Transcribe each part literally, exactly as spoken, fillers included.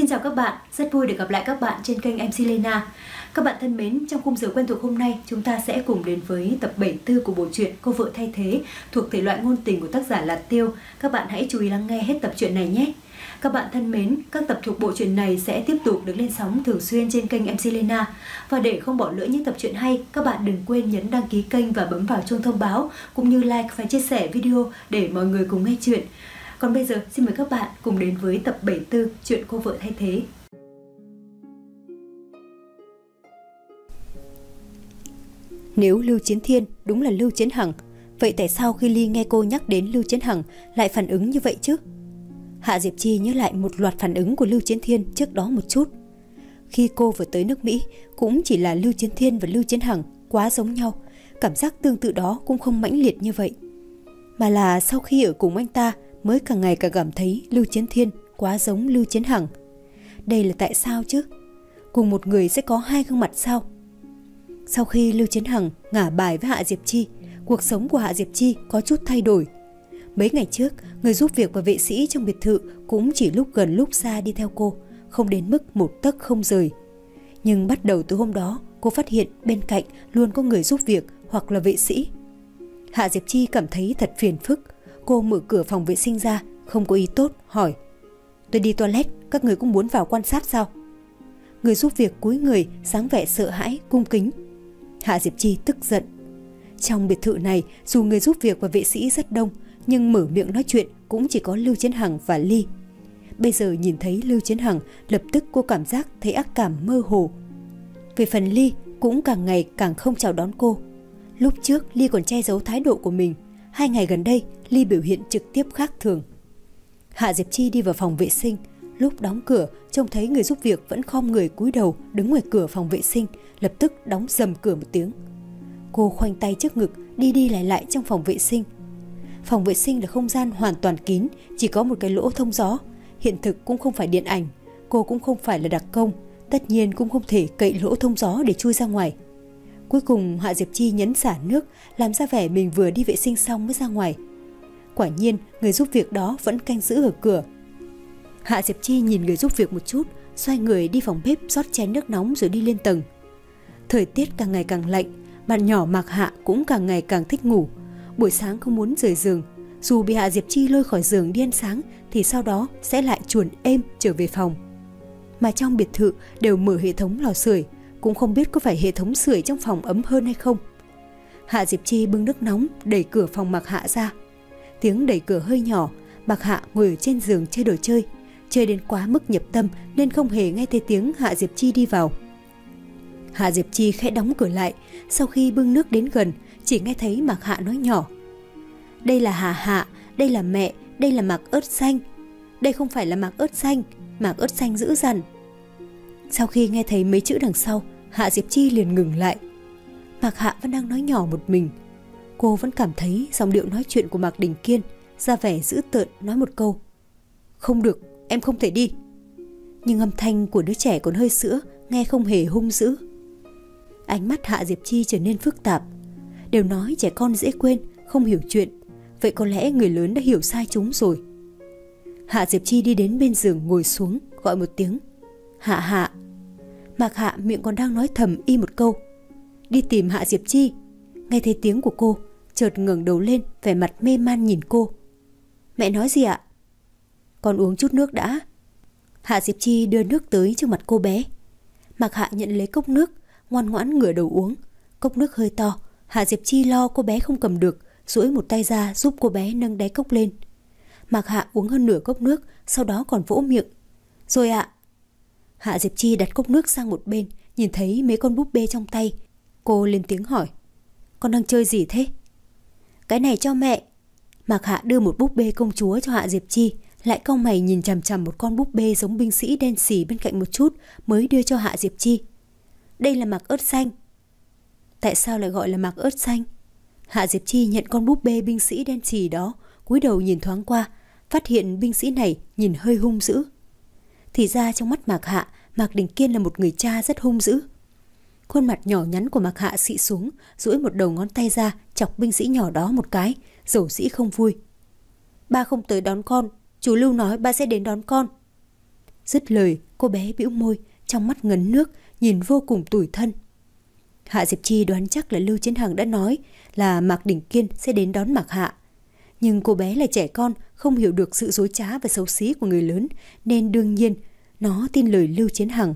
chào các bạn, rất vui được gặp lại các bạn trên kênh em xê Lena. Các bạn thân mến, trong khung giờ quen thuộc hôm nay, chúng ta sẽ cùng đến với tập bảy mươi tư của bộ truyện Cô vợ thay thế thuộc thể loại ngôn tình của tác giả là Tiêu. Các bạn hãy chú ý lắng nghe hết tập truyện này nhé. Các bạn thân mến, các tập thuộc bộ truyện này sẽ tiếp tục được lên sóng thường xuyên trên kênh em xê Lena. Và để không bỏ lỡ những tập truyện hay, các bạn đừng quên nhấn đăng ký kênh và bấm vào chuông thông báo, cũng như like và chia sẻ video để mọi người cùng nghe chuyện. Còn bây giờ, xin mời các bạn cùng đến với tập bảy mươi tư chuyện Cô vợ thay thế. Nếu Lưu Chiến Thiên đúng là Lưu Chiến Hằng, vậy tại sao khi Ly nghe cô nhắc đến Lưu Chiến Hằng lại phản ứng như vậy chứ? Hạ Diệp Chi nhớ lại một loạt phản ứng của Lưu Chiến Thiên trước đó một chút. Khi cô vừa tới nước Mỹ, cũng chỉ là Lưu Chiến Thiên và Lưu Chiến Hằng quá giống nhau, cảm giác tương tự đó cũng không mãnh liệt như vậy. Mà là sau khi ở cùng anh ta mới càng ngày càng cảm thấy Lưu Chiến Thiên quá giống Lưu Chiến Hằng. Đây là tại sao chứ? Cùng một người sẽ có hai gương mặt sao? Sau khi Lưu Chiến Hằng ngả bài với Hạ Diệp Chi, cuộc sống của Hạ Diệp Chi có chút thay đổi. Mấy ngày trước, người giúp việc và vệ sĩ trong biệt thự cũng chỉ lúc gần lúc xa đi theo cô, không đến mức một tấc không rời. Nhưng bắt đầu từ hôm đó, cô phát hiện bên cạnh luôn có người giúp việc hoặc là vệ sĩ. Hạ Diệp Chi cảm thấy thật phiền phức. Cô mở cửa phòng vệ sinh ra, không có ý tốt, hỏi: "Tôi đi toilet, các người cũng muốn vào quan sát sao?" Người giúp việc cúi người, dáng vẻ sợ hãi, cung kính. Hạ Diệp Chi tức giận. Trong biệt thự này, dù người giúp việc và vệ sĩ rất đông, nhưng mở miệng nói chuyện cũng chỉ có Lưu Chiến Hằng và Ly. Bây giờ nhìn thấy Lưu Chiến Hằng, lập tức cô cảm giác thấy ác cảm mơ hồ. Về phần Ly, cũng càng ngày càng không chào đón cô. Lúc trước, Ly còn che giấu thái độ của mình. Hai ngày gần đây, Ly biểu hiện trực tiếp khác thường. Hạ Diệp Chi đi vào phòng vệ sinh. Lúc đóng cửa, trông thấy người giúp việc vẫn khom người cúi đầu đứng ngoài cửa phòng vệ sinh, lập tức đóng dầm cửa một tiếng. Cô khoanh tay trước ngực, đi đi lại lại trong phòng vệ sinh. Phòng vệ sinh là không gian hoàn toàn kín, chỉ có một cái lỗ thông gió. Hiện thực cũng không phải điện ảnh, cô cũng không phải là đặc công, tất nhiên cũng không thể cậy lỗ thông gió để chui ra ngoài. Cuối cùng Hạ Diệp Chi nhấn xả nước, làm ra vẻ mình vừa đi vệ sinh xong mới ra ngoài. Quả nhiên, người giúp việc đó vẫn canh giữ ở cửa. Hạ Diệp Chi nhìn người giúp việc một chút, xoay người đi phòng bếp rót chén nước nóng rồi đi lên tầng. Thời tiết càng ngày càng lạnh, bạn nhỏ Mạc Hạ cũng càng ngày càng thích ngủ. Buổi sáng không muốn rời giường, dù bị Hạ Diệp Chi lôi khỏi giường đi ăn sáng thì sau đó sẽ lại chuồn êm trở về phòng. Mà trong biệt thự đều mở hệ thống lò sưởi, cũng không biết có phải hệ thống sưởi trong phòng ấm hơn hay không. Hạ Diệp Chi bưng nước nóng đẩy cửa phòng Mạc Hạ ra. Tiếng đẩy cửa hơi nhỏ, Mạc Hạ ngồi ở trên giường chơi đồ chơi, chơi đến quá mức nhập tâm nên không hề nghe thấy tiếng Hạ Diệp Chi đi vào. Hạ Diệp Chi khẽ đóng cửa lại, sau khi bưng nước đến gần, chỉ nghe thấy Mạc Hạ nói nhỏ: "Đây là Hạ Hạ, đây là mẹ, đây là Mạc ớt xanh. Đây không phải là Mạc ớt xanh, Mạc ớt xanh dữ dằn." Sau khi nghe thấy mấy chữ đằng sau, Hạ Diệp Chi liền ngừng lại. Mạc Hạ vẫn đang nói nhỏ một mình. Cô vẫn cảm thấy giọng điệu nói chuyện của Mạc Đình Kiên ra vẻ dữ tợn, nói một câu: "Không được, em không thể đi." Nhưng âm thanh của đứa trẻ còn hơi sữa, nghe không hề hung dữ. Ánh mắt Hạ Diệp Chi trở nên phức tạp. Đều nói trẻ con dễ quên, không hiểu chuyện, vậy có lẽ người lớn đã hiểu sai chúng rồi. Hạ Diệp Chi đi đến bên giường ngồi xuống, gọi một tiếng: "Hạ Hạ." Mạc Hạ miệng còn đang nói thầm y một câu: "Đi tìm Hạ Diệp Chi." Nghe thấy tiếng của cô, chợt ngẩng đầu lên, vẻ mặt mê man nhìn cô. "Mẹ nói gì ạ?" "Con uống chút nước đã." Hạ Diệp Chi đưa nước tới trước mặt cô bé. Mạc Hạ nhận lấy cốc nước, ngoan ngoãn ngửa đầu uống. Cốc nước hơi to, Hạ Diệp Chi lo cô bé không cầm được, duỗi một tay ra giúp cô bé nâng đáy cốc lên. Mạc Hạ uống hơn nửa cốc nước, sau đó còn vỗ miệng: "Rồi ạ." Hạ Diệp Chi đặt cốc nước sang một bên, nhìn thấy mấy con búp bê trong tay. Cô lên tiếng hỏi: "Con đang chơi gì thế?" "Cái này cho mẹ." Mạc Hạ đưa một búp bê công chúa cho Hạ Diệp Chi, lại cau mày nhìn chằm chằm một con búp bê giống binh sĩ đen xì bên cạnh một chút mới đưa cho Hạ Diệp Chi. "Đây là Mạc ớt xanh." "Tại sao lại gọi là Mạc ớt xanh?" Hạ Diệp Chi nhận con búp bê binh sĩ đen xì đó, cúi đầu nhìn thoáng qua, phát hiện binh sĩ này nhìn hơi hung dữ. Thì ra trong mắt Mạc Hạ, Mạc Đình Kiên là một người cha rất hung dữ. Khuôn mặt nhỏ nhắn của Mạc Hạ xị xuống, duỗi một đầu ngón tay ra chọc binh sĩ nhỏ đó một cái, dầu dĩ không vui. "Ba không tới đón con, chú Lưu nói ba sẽ đến đón con." Dứt lời, cô bé bĩu môi, trong mắt ngấn nước, nhìn vô cùng tủi thân. Hạ Diệp Chi đoán chắc là Lưu Chiến Hằng đã nói là Mạc Đỉnh Kiên sẽ đến đón Mạc Hạ. Nhưng cô bé là trẻ con, không hiểu được sự dối trá và xấu xí của người lớn, nên đương nhiên nó tin lời Lưu Chiến Hằng.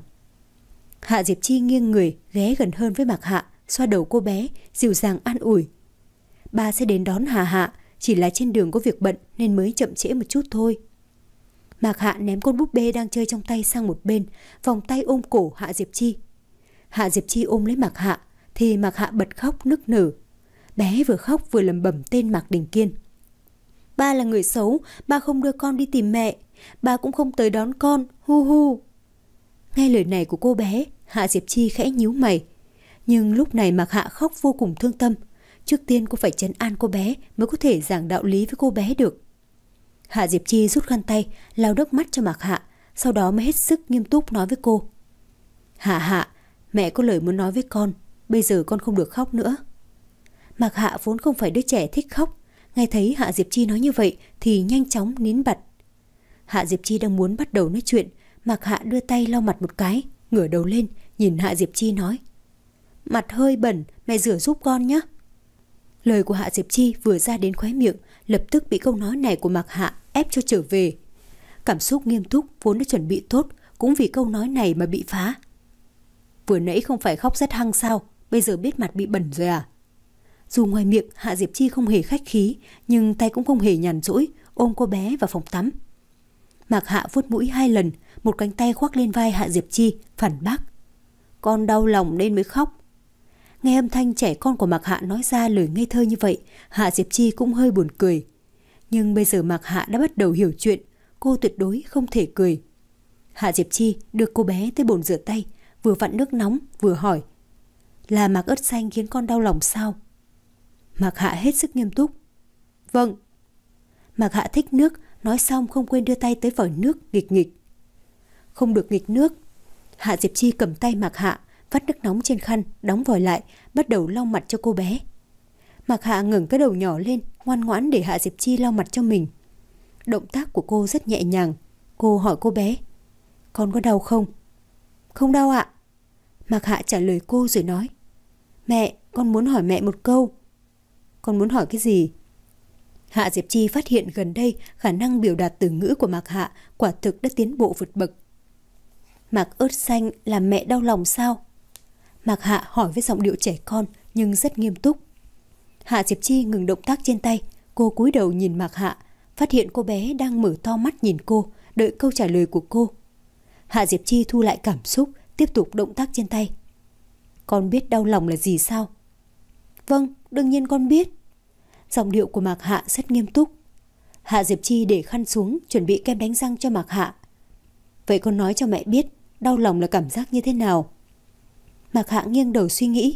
Hạ Diệp Chi nghiêng người, ghé gần hơn với Mạc Hạ, xoa đầu cô bé, dịu dàng an ủi. Ba sẽ đến đón Hà Hạ, chỉ là trên đường có việc bận nên mới chậm trễ một chút thôi. Mạc Hạ ném con búp bê đang chơi trong tay sang một bên, vòng tay ôm cổ Hạ Diệp Chi. Hạ Diệp Chi ôm lấy Mạc Hạ, thì Mạc Hạ bật khóc nức nở. Bé vừa khóc vừa lẩm bẩm tên Mạc Đình Kiên. Ba là người xấu, ba không đưa con đi tìm mẹ, ba cũng không tới đón con, hu hu. Nghe lời này của cô bé, Hạ Diệp Chi khẽ nhíu mày. Nhưng lúc này Mạc Hạ khóc vô cùng thương tâm. Trước tiên cô phải trấn an cô bé mới có thể giảng đạo lý với cô bé được. Hạ Diệp Chi rút khăn tay, lau nước mắt cho Mạc Hạ, sau đó mới hết sức nghiêm túc nói với cô. Hạ Hạ, mẹ có lời muốn nói với con, bây giờ con không được khóc nữa. Mạc Hạ vốn không phải đứa trẻ thích khóc, nghe thấy Hạ Diệp Chi nói như vậy thì nhanh chóng nín bặt. Hạ Diệp Chi đang muốn bắt đầu nói chuyện, Mạc Hạ đưa tay lau mặt một cái, ngửa đầu lên, nhìn Hạ Diệp Chi nói. Mặt hơi bẩn, mẹ rửa giúp con nhé. Lời của Hạ Diệp Chi vừa ra đến khóe miệng, lập tức bị câu nói này của Mạc Hạ ép cho trở về. Cảm xúc nghiêm túc vốn đã chuẩn bị tốt, cũng vì câu nói này mà bị phá. Vừa nãy không phải khóc rất hăng sao, bây giờ biết mặt bị bẩn rồi à? Dù ngoài miệng Hạ Diệp Chi không hề khách khí, nhưng tay cũng không hề nhàn rỗi, ôm cô bé vào phòng tắm. Mạc Hạ vuốt mũi hai lần, một cánh tay khoác lên vai Hạ Diệp Chi, phản bác. Con đau lòng nên mới khóc. Nghe âm thanh trẻ con của Mạc Hạ nói ra lời ngây thơ như vậy, Hạ Diệp Chi cũng hơi buồn cười. Nhưng bây giờ Mạc Hạ đã bắt đầu hiểu chuyện, cô tuyệt đối không thể cười. Hạ Diệp Chi đưa cô bé tới bồn rửa tay, vừa vặn nước nóng vừa hỏi. Là Mạc ớt xanh khiến con đau lòng sao? Mạc Hạ hết sức nghiêm túc. Vâng. Mạc Hạ thích nước, nói xong không quên đưa tay tới vòi nước nghịch nghịch. Không được nghịch nước. Hạ Diệp Chi cầm tay Mạc Hạ, vắt nước nóng trên khăn, đóng vòi lại, bắt đầu lau mặt cho cô bé. Mạc Hạ ngẩng cái đầu nhỏ lên, ngoan ngoãn để Hạ Diệp Chi lau mặt cho mình. Động tác của cô rất nhẹ nhàng. Cô hỏi cô bé. Con có đau không? Không đau ạ. Mạc Hạ trả lời cô rồi nói. Mẹ, con muốn hỏi mẹ một câu. Con muốn hỏi cái gì? Hạ Diệp Chi phát hiện gần đây khả năng biểu đạt từ ngữ của Mạc Hạ quả thực đã tiến bộ vượt bậc. Mạc ớt xanh làm mẹ đau lòng sao? Mạc Hạ hỏi với giọng điệu trẻ con nhưng rất nghiêm túc. Hạ Diệp Chi ngừng động tác trên tay, cô cúi đầu nhìn Mạc Hạ, phát hiện cô bé đang mở to mắt nhìn cô, đợi câu trả lời của cô. Hạ Diệp Chi thu lại cảm xúc, tiếp tục động tác trên tay. Con biết đau lòng là gì sao? Vâng, đương nhiên con biết. Giọng điệu của Mạc Hạ rất nghiêm túc. Hạ Diệp Chi để khăn xuống, chuẩn bị kem đánh răng cho Mạc Hạ. Vậy con nói cho mẹ biết đau lòng là cảm giác như thế nào? Mạc Hạ nghiêng đầu suy nghĩ.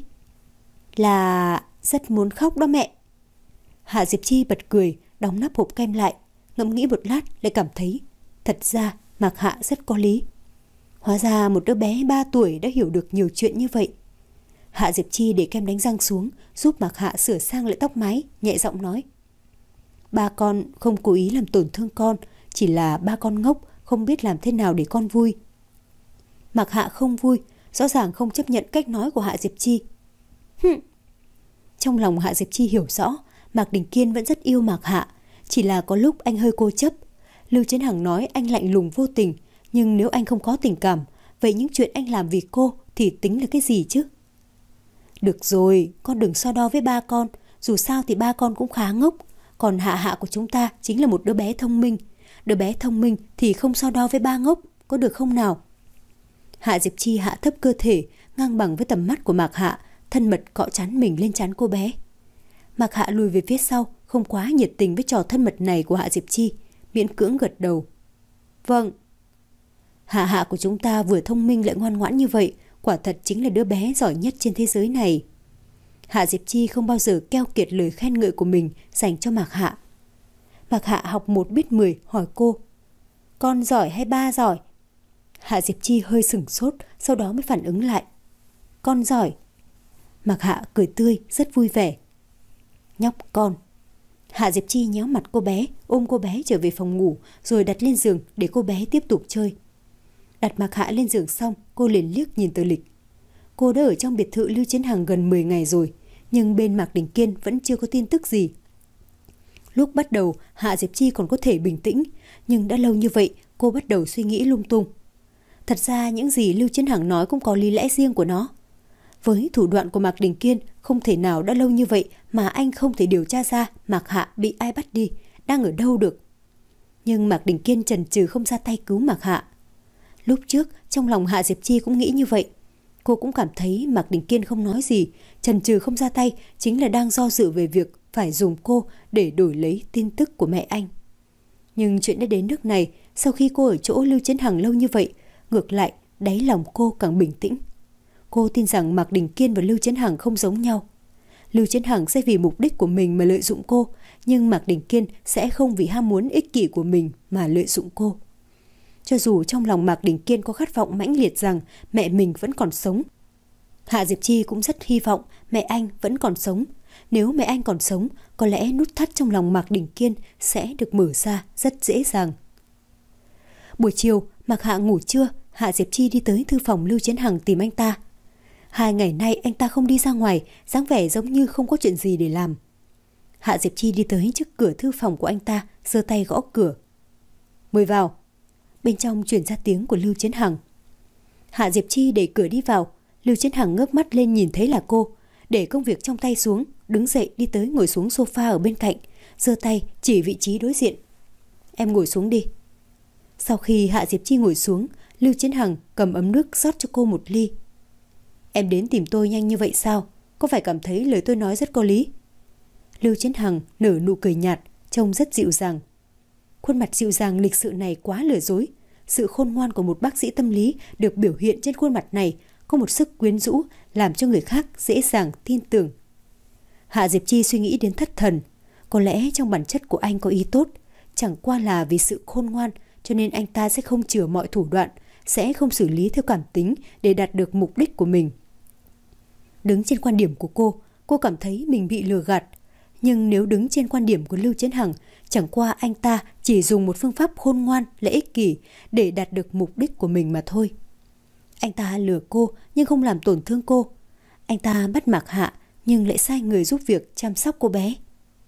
Là rất muốn khóc đó mẹ. Hạ Diệp Chi bật cười, đóng nắp hộp kem lại, ngẫm nghĩ một lát lại cảm thấy thật ra Mạc Hạ rất có lý. Hóa ra một đứa bé ba tuổi đã hiểu được nhiều chuyện như vậy. Hạ Diệp Chi để kem đánh răng xuống, giúp Mạc Hạ sửa sang lại tóc mái, nhẹ giọng nói. Ba con không cố ý làm tổn thương con, chỉ là ba con ngốc, không biết làm thế nào để con vui. Mạc Hạ không vui, rõ ràng không chấp nhận cách nói của Hạ Diệp Chi. Hừm. Trong lòng Hạ Diệp Chi hiểu rõ, Mạc Đình Kiên vẫn rất yêu Mạc Hạ, chỉ là có lúc anh hơi cố chấp. Lưu Chiến Hằng nói anh lạnh lùng vô tình, nhưng nếu anh không có tình cảm, vậy những chuyện anh làm vì cô thì tính là cái gì chứ? Được rồi, con đừng so đo với ba con, dù sao thì ba con cũng khá ngốc, còn Hạ Hạ của chúng ta chính là một đứa bé thông minh. Đứa bé thông minh thì không so đo với ba ngốc, có được không nào? Hạ Diệp Chi hạ thấp cơ thể, ngang bằng với tầm mắt của Mạc Hạ, thân mật cọ trán mình lên trán cô bé. Mạc Hạ lùi về phía sau, không quá nhiệt tình với trò thân mật này của Hạ Diệp Chi, miễn cưỡng gật đầu. Vâng. Hạ Hạ của chúng ta vừa thông minh lại ngoan ngoãn như vậy, quả thật chính là đứa bé giỏi nhất trên thế giới này. Hạ Diệp Chi không bao giờ keo kiệt lời khen ngợi của mình dành cho Mạc Hạ. Mạc Hạ học một biết mười, hỏi cô. Con giỏi hay ba giỏi? Hạ Diệp Chi hơi sửng sốt, sau đó mới phản ứng lại. Con giỏi. Mạc Hạ cười tươi, rất vui vẻ. Nhóc con. Hạ Diệp Chi nhéo mặt cô bé, ôm cô bé trở về phòng ngủ, rồi đặt lên giường để cô bé tiếp tục chơi. Đặt Mạc Hạ lên giường xong, cô liền liếc nhìn tờ lịch. Cô đã ở trong biệt thự Lưu Chiến Hằng gần mười ngày rồi, nhưng bên Mạc Đình Kiên vẫn chưa có tin tức gì. Lúc bắt đầu, Hạ Diệp Chi còn có thể bình tĩnh, nhưng đã lâu như vậy, cô bắt đầu suy nghĩ lung tung. Thật ra những gì Lưu Chiến Hằng nói cũng có lý lẽ riêng của nó. Với thủ đoạn của Mạc Đình Kiên, không thể nào đã lâu như vậy mà anh không thể điều tra ra Mạc Hạ bị ai bắt đi, đang ở đâu được. Nhưng Mạc Đình Kiên chần chừ không ra tay cứu Mạc Hạ. Lúc trước, trong lòng Hạ Diệp Chi cũng nghĩ như vậy. Cô cũng cảm thấy Mạc Đình Kiên không nói gì, chần chừ không ra tay chính là đang do dự về việc phải dùng cô để đổi lấy tin tức của mẹ anh. Nhưng chuyện đã đến nước này, sau khi cô ở chỗ Lưu Chiến Hằng lâu như vậy, ngược lại, đáy lòng cô càng bình tĩnh. Cô tin rằng Mạc Đình Kiên và Lưu Chiến Hằng không giống nhau. Lưu Chiến Hằng sẽ vì mục đích của mình mà lợi dụng cô, nhưng Mạc Đình Kiên sẽ không vì ham muốn ích kỷ của mình mà lợi dụng cô. Cho dù trong lòng Mạc Đình Kiên có khát vọng mãnh liệt rằng mẹ mình vẫn còn sống, Hạ Diệp Chi cũng rất hy vọng mẹ anh vẫn còn sống. Nếu mẹ anh còn sống, có lẽ nút thắt trong lòng Mạc Đình Kiên sẽ được mở ra rất dễ dàng. Buổi chiều, Mạc Hạ ngủ trưa, Hạ Diệp Chi đi tới thư phòng Lưu Chiến Hằng tìm anh ta. Hai ngày nay anh ta không đi ra ngoài, dáng vẻ giống như không có chuyện gì để làm. Hạ Diệp Chi đi tới trước cửa thư phòng của anh ta, giơ tay gõ cửa. Mời vào. Bên trong truyền ra tiếng của Lưu Chiến Hằng. Hạ Diệp Chi đẩy cửa đi vào. Lưu Chiến Hằng ngước mắt lên nhìn thấy là cô, để công việc trong tay xuống, đứng dậy đi tới ngồi xuống sofa ở bên cạnh, giơ tay chỉ vị trí đối diện. Em ngồi xuống đi. Sau khi Hạ Diệp Chi ngồi xuống, Lưu Chiến Hằng cầm ấm nước rót cho cô một ly. Em đến tìm tôi nhanh như vậy sao? Có phải cảm thấy lời tôi nói rất có lý? Lưu Chiến Hằng nở nụ cười nhạt, trông rất dịu dàng. Khuôn mặt dịu dàng lịch sự này quá lừa dối. Sự khôn ngoan của một bác sĩ tâm lý được biểu hiện trên khuôn mặt này có một sức quyến rũ làm cho người khác dễ dàng tin tưởng. Hạ Diệp Chi suy nghĩ đến thất thần. Có lẽ trong bản chất của anh có ý tốt, chẳng qua là vì sự khôn ngoan cho nên anh ta sẽ không chừa mọi thủ đoạn, sẽ không xử lý theo cảm tính để đạt được mục đích của mình. Đứng trên quan điểm của cô, cô cảm thấy mình bị lừa gạt. Nhưng nếu đứng trên quan điểm của Lưu Chiến Hằng, chẳng qua anh ta chỉ dùng một phương pháp khôn ngoan là ích kỷ để đạt được mục đích của mình mà thôi. Anh ta lừa cô nhưng không làm tổn thương cô. Anh ta bắt Mạc Hạ nhưng lại sai người giúp việc chăm sóc cô bé.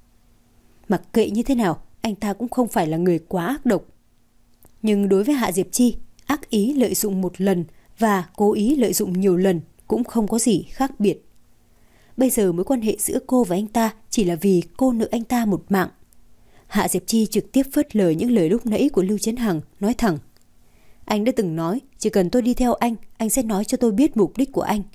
Mặc kệ như thế nào, anh ta cũng không phải là người quá ác độc. Nhưng đối với Hạ Diệp Chi, ác ý lợi dụng một lần và cố ý lợi dụng nhiều lần cũng không có gì khác biệt. Bây giờ mối quan hệ giữa cô và anh ta chỉ là vì cô nợ anh ta một mạng. Hạ Diệp Chi trực tiếp phớt lờ những lời lúc nãy của Lưu Chiến Hằng, nói thẳng. Anh đã từng nói, chỉ cần tôi đi theo anh, anh sẽ nói cho tôi biết mục đích của anh.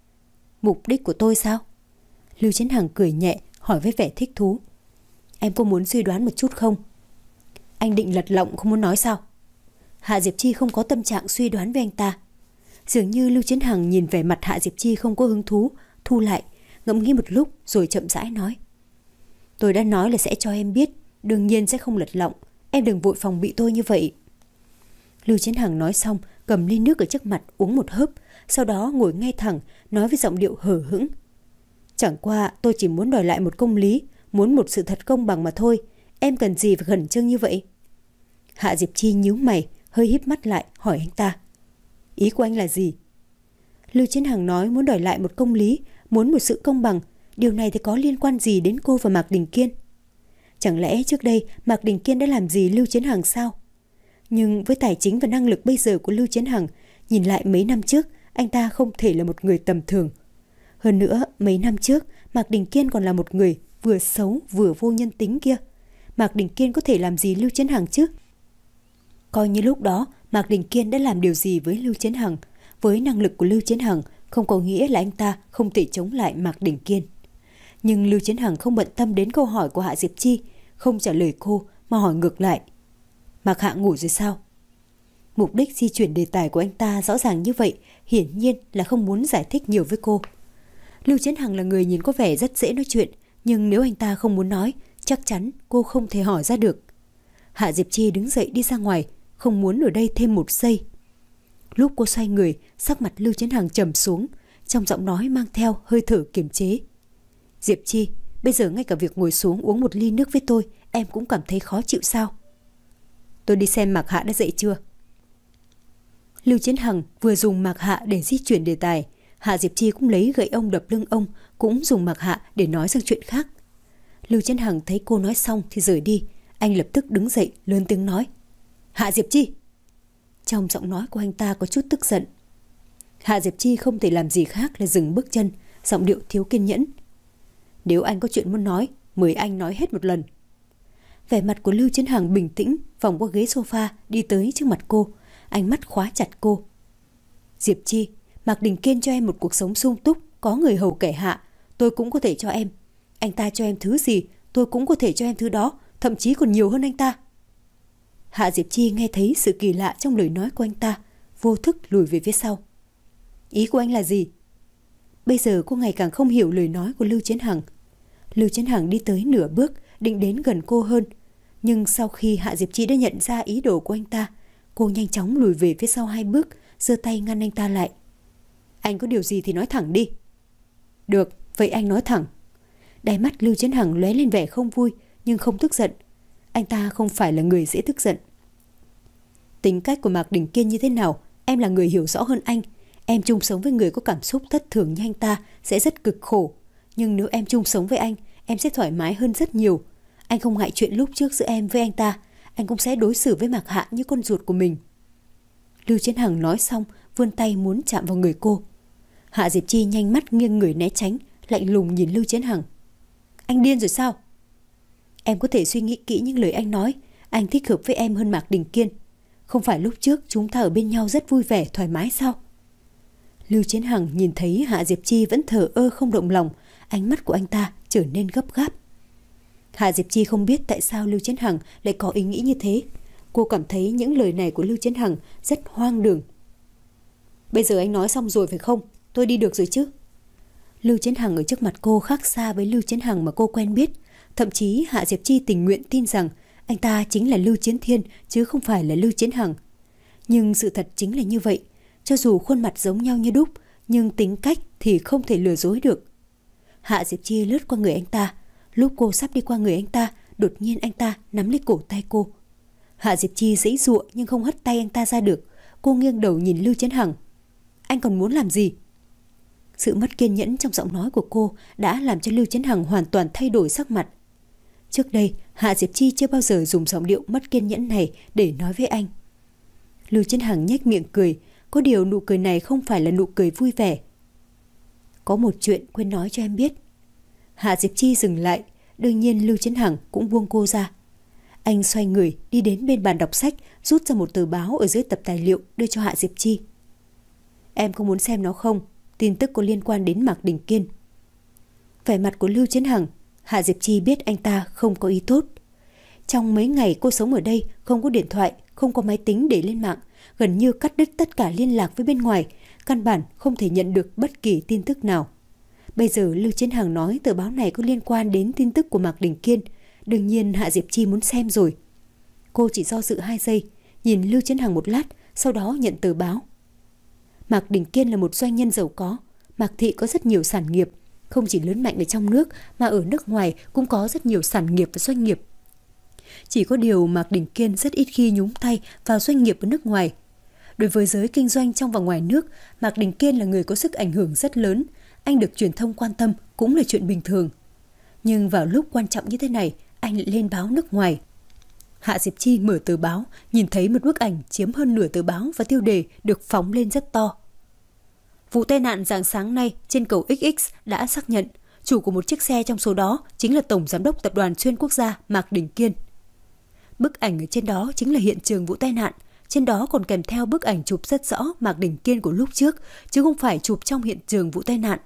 Mục đích của tôi sao? Lưu Chiến Hằng cười nhẹ, hỏi với vẻ thích thú. Em có muốn suy đoán một chút không? Anh định lật lọng không muốn nói sao? Hạ Diệp Chi không có tâm trạng suy đoán với anh ta. Dường như Lưu Chiến Hằng nhìn vẻ mặt Hạ Diệp Chi không có hứng thú, thu lại, ngẫm nghĩ một lúc rồi chậm rãi nói. Tôi đã nói là sẽ cho em biết, đương nhiên sẽ không lật lọng, em đừng vội phòng bị tôi như vậy. Lưu Chiến Hằng nói xong, cầm ly nước ở trước mặt uống một hớp, sau đó ngồi ngay thẳng, nói với giọng điệu hờ hững. Chẳng qua tôi chỉ muốn đòi lại một công lý, muốn một sự thật công bằng mà thôi, em cần gì phải khẩn trương như vậy? Hạ Diệp Chi nhíu mày, hơi híp mắt lại, hỏi anh ta. Ý của anh là gì? Lưu Chiến Hằng nói muốn đòi lại một công lý, muốn một sự công bằng, điều này thì có liên quan gì đến cô và Mạc Đình Kiên? Chẳng lẽ trước đây Mạc Đình Kiên đã làm gì Lưu Chiến Hằng sao? Nhưng với tài chính và năng lực bây giờ của Lưu Chiến Hằng, nhìn lại mấy năm trước, anh ta không thể là một người tầm thường. Hơn nữa, mấy năm trước, Mạc Đình Kiên còn là một người vừa xấu vừa vô nhân tính kia. Mạc Đình Kiên có thể làm gì Lưu Chiến Hằng chứ? Coi như lúc đó, Mạc Đình Kiên đã làm điều gì với Lưu Chiến Hằng, với năng lực của Lưu Chiến Hằng không có nghĩa là anh ta không thể chống lại Mạc Đình Kiên. Nhưng Lưu Chiến Hằng không bận tâm đến câu hỏi của Hạ Diệp Chi, không trả lời cô mà hỏi ngược lại. Mạc Hạ ngủ rồi sao? Mục đích di chuyển đề tài của anh ta rõ ràng như vậy, hiển nhiên là không muốn giải thích nhiều với cô. Lưu Chiến Hằng là người nhìn có vẻ rất dễ nói chuyện, nhưng nếu anh ta không muốn nói, chắc chắn cô không thể hỏi ra được. Hạ Diệp Chi đứng dậy đi ra ngoài, không muốn ở đây thêm một giây. Lúc cô xoay người, sắc mặt Lưu Chiến Hằng trầm xuống, trong giọng nói mang theo hơi thở kiềm chế. Diệp Chi, bây giờ ngay cả việc ngồi xuống uống một ly nước với tôi, em cũng cảm thấy khó chịu sao? Tôi đi xem Mạc Hạ đã dậy chưa? Lưu Chiến Hằng vừa dùng Mạc Hạ để di chuyển đề tài, Hạ Diệp Chi cũng lấy gậy ông đập lưng ông, cũng dùng Mạc Hạ để nói sang chuyện khác. Lưu Chiến Hằng thấy cô nói xong thì rời đi, anh lập tức đứng dậy lớn tiếng nói: Hạ Diệp Chi. Trong giọng nói của anh ta có chút tức giận. Hạ Diệp Chi không thể làm gì khác là dừng bước chân, giọng điệu thiếu kiên nhẫn: Nếu anh có chuyện muốn nói, mời anh nói hết một lần. Vẻ mặt của Lưu Chiến Hằng bình tĩnh, vòng qua ghế sofa đi tới trước mặt cô, ánh mắt khóa chặt cô. Diệp Chi, Mạc Đình Kiên cho em một cuộc sống sung túc, có người hầu kẻ hạ, tôi cũng có thể cho em. Anh ta cho em thứ gì, tôi cũng có thể cho em thứ đó, thậm chí còn nhiều hơn anh ta. Hạ Diệp Chi nghe thấy sự kỳ lạ trong lời nói của anh ta, vô thức lùi về phía sau. Ý của anh là gì? Bây giờ cô ngày càng không hiểu lời nói của Lưu Chiến Hằng. Lưu Chiến Hằng đi tới nửa bước, định đến gần cô hơn, nhưng sau khi Hạ Diệp Chi đã nhận ra ý đồ của anh ta, cô nhanh chóng lùi về phía sau hai bước, giơ tay ngăn anh ta lại. Anh có điều gì thì nói thẳng đi. Được, vậy anh nói thẳng. Đáy mắt Lưu Chiến Hằng lóe lên vẻ không vui nhưng không tức giận. Anh ta không phải là người dễ tức giận. Tính cách của Mạc Đình Kiên như thế nào, em là người hiểu rõ hơn anh. Em chung sống với người có cảm xúc thất thường như anh ta sẽ rất cực khổ. Nhưng nếu em chung sống với anh, em sẽ thoải mái hơn rất nhiều. Anh không ngại chuyện lúc trước giữa em với anh ta, anh cũng sẽ đối xử với Mạc Hạ như con ruột của mình. Lưu Chiến Hằng nói xong, vươn tay muốn chạm vào người cô. Hạ Diệp Chi nhanh mắt nghiêng người né tránh, lạnh lùng nhìn Lưu Chiến Hằng. Anh điên rồi sao? Em có thể suy nghĩ kỹ những lời anh nói. Anh thích hợp với em hơn Mạc Đình Kiên. Không phải lúc trước chúng ta ở bên nhau rất vui vẻ, thoải mái sao? Lưu Chiến Hằng nhìn thấy Hạ Diệp Chi vẫn thờ ơ không động lòng, ánh mắt của anh ta trở nên gấp gáp. Hạ Diệp Chi không biết tại sao Lưu Chiến Hằng lại có ý nghĩ như thế. Cô cảm thấy những lời này của Lưu Chiến Hằng rất hoang đường. Bây giờ anh nói xong rồi phải không? Tôi đi được rồi chứ? Lưu Chiến Hằng ở trước mặt cô khác xa với Lưu Chiến Hằng mà cô quen biết. Thậm chí Hạ Diệp Chi tình nguyện tin rằng anh ta chính là Lưu Chiến Thiên chứ không phải là Lưu Chiến Hằng. Nhưng sự thật chính là như vậy. Cho dù khuôn mặt giống nhau như đúc, nhưng tính cách thì không thể lừa dối được. Hạ Diệp Chi lướt qua người anh ta. Lúc cô sắp đi qua người anh ta, đột nhiên anh ta nắm lấy cổ tay cô. Hạ Diệp Chi giãy giụa nhưng không hất tay anh ta ra được. Cô nghiêng đầu nhìn Lưu Chiến Hằng. Anh còn muốn làm gì? Sự mất kiên nhẫn trong giọng nói của cô đã làm cho Lưu Chiến Hằng hoàn toàn thay đổi sắc mặt. Trước đây, Hạ Diệp Chi chưa bao giờ dùng giọng điệu mất kiên nhẫn này để nói với anh. Lưu Chiến Hằng nhếch miệng cười, có điều nụ cười này không phải là nụ cười vui vẻ. Có một chuyện quên nói cho em biết. Hạ Diệp Chi dừng lại, đương nhiên Lưu Chiến Hằng cũng buông cô ra. Anh xoay người đi đến bên bàn đọc sách, rút ra một tờ báo ở dưới tập tài liệu đưa cho Hạ Diệp Chi. Em có muốn xem nó không? Tin tức có liên quan đến Mạc Đình Kiên. Vẻ mặt của Lưu Chiến Hằng, Hạ Diệp Chi biết anh ta không có ý tốt. Trong mấy ngày cô sống ở đây, không có điện thoại, không có máy tính để lên mạng, gần như cắt đứt tất cả liên lạc với bên ngoài, căn bản không thể nhận được bất kỳ tin tức nào. Bây giờ Lưu Chiến Hằng nói tờ báo này có liên quan đến tin tức của Mạc Đình Kiên, đương nhiên Hạ Diệp Chi muốn xem rồi. Cô chỉ do dự hai giây, nhìn Lưu Chiến Hằng một lát, sau đó nhận tờ báo. Mạc Đình Kiên là một doanh nhân giàu có. Mạc thị có rất nhiều sản nghiệp, không chỉ lớn mạnh ở trong nước mà ở nước ngoài cũng có rất nhiều sản nghiệp và doanh nghiệp. Chỉ có điều Mạc Đình Kiên rất ít khi nhúng tay vào doanh nghiệp ở nước ngoài. Đối với giới kinh doanh trong và ngoài nước, Mạc Đình Kiên là người có sức ảnh hưởng rất lớn. Anh được truyền thông quan tâm cũng là chuyện bình thường. Nhưng vào lúc quan trọng như thế này, anh lại lên báo nước ngoài. Hạ Diệp Chi mở tờ báo, nhìn thấy một bức ảnh chiếm hơn nửa tờ báo và tiêu đề được phóng lên rất to. Vụ tai nạn rạng sáng nay trên cầu ích ích đã xác nhận chủ của một chiếc xe trong số đó chính là Tổng Giám đốc Tập đoàn Xuyên Quốc gia Mạc Đình Kiên. Bức ảnh ở trên đó chính là hiện trường vụ tai nạn. Trên đó còn kèm theo bức ảnh chụp rất rõ Mạc Đình Kiên của lúc trước, chứ không phải chụp trong hiện trường vụ tai nạn.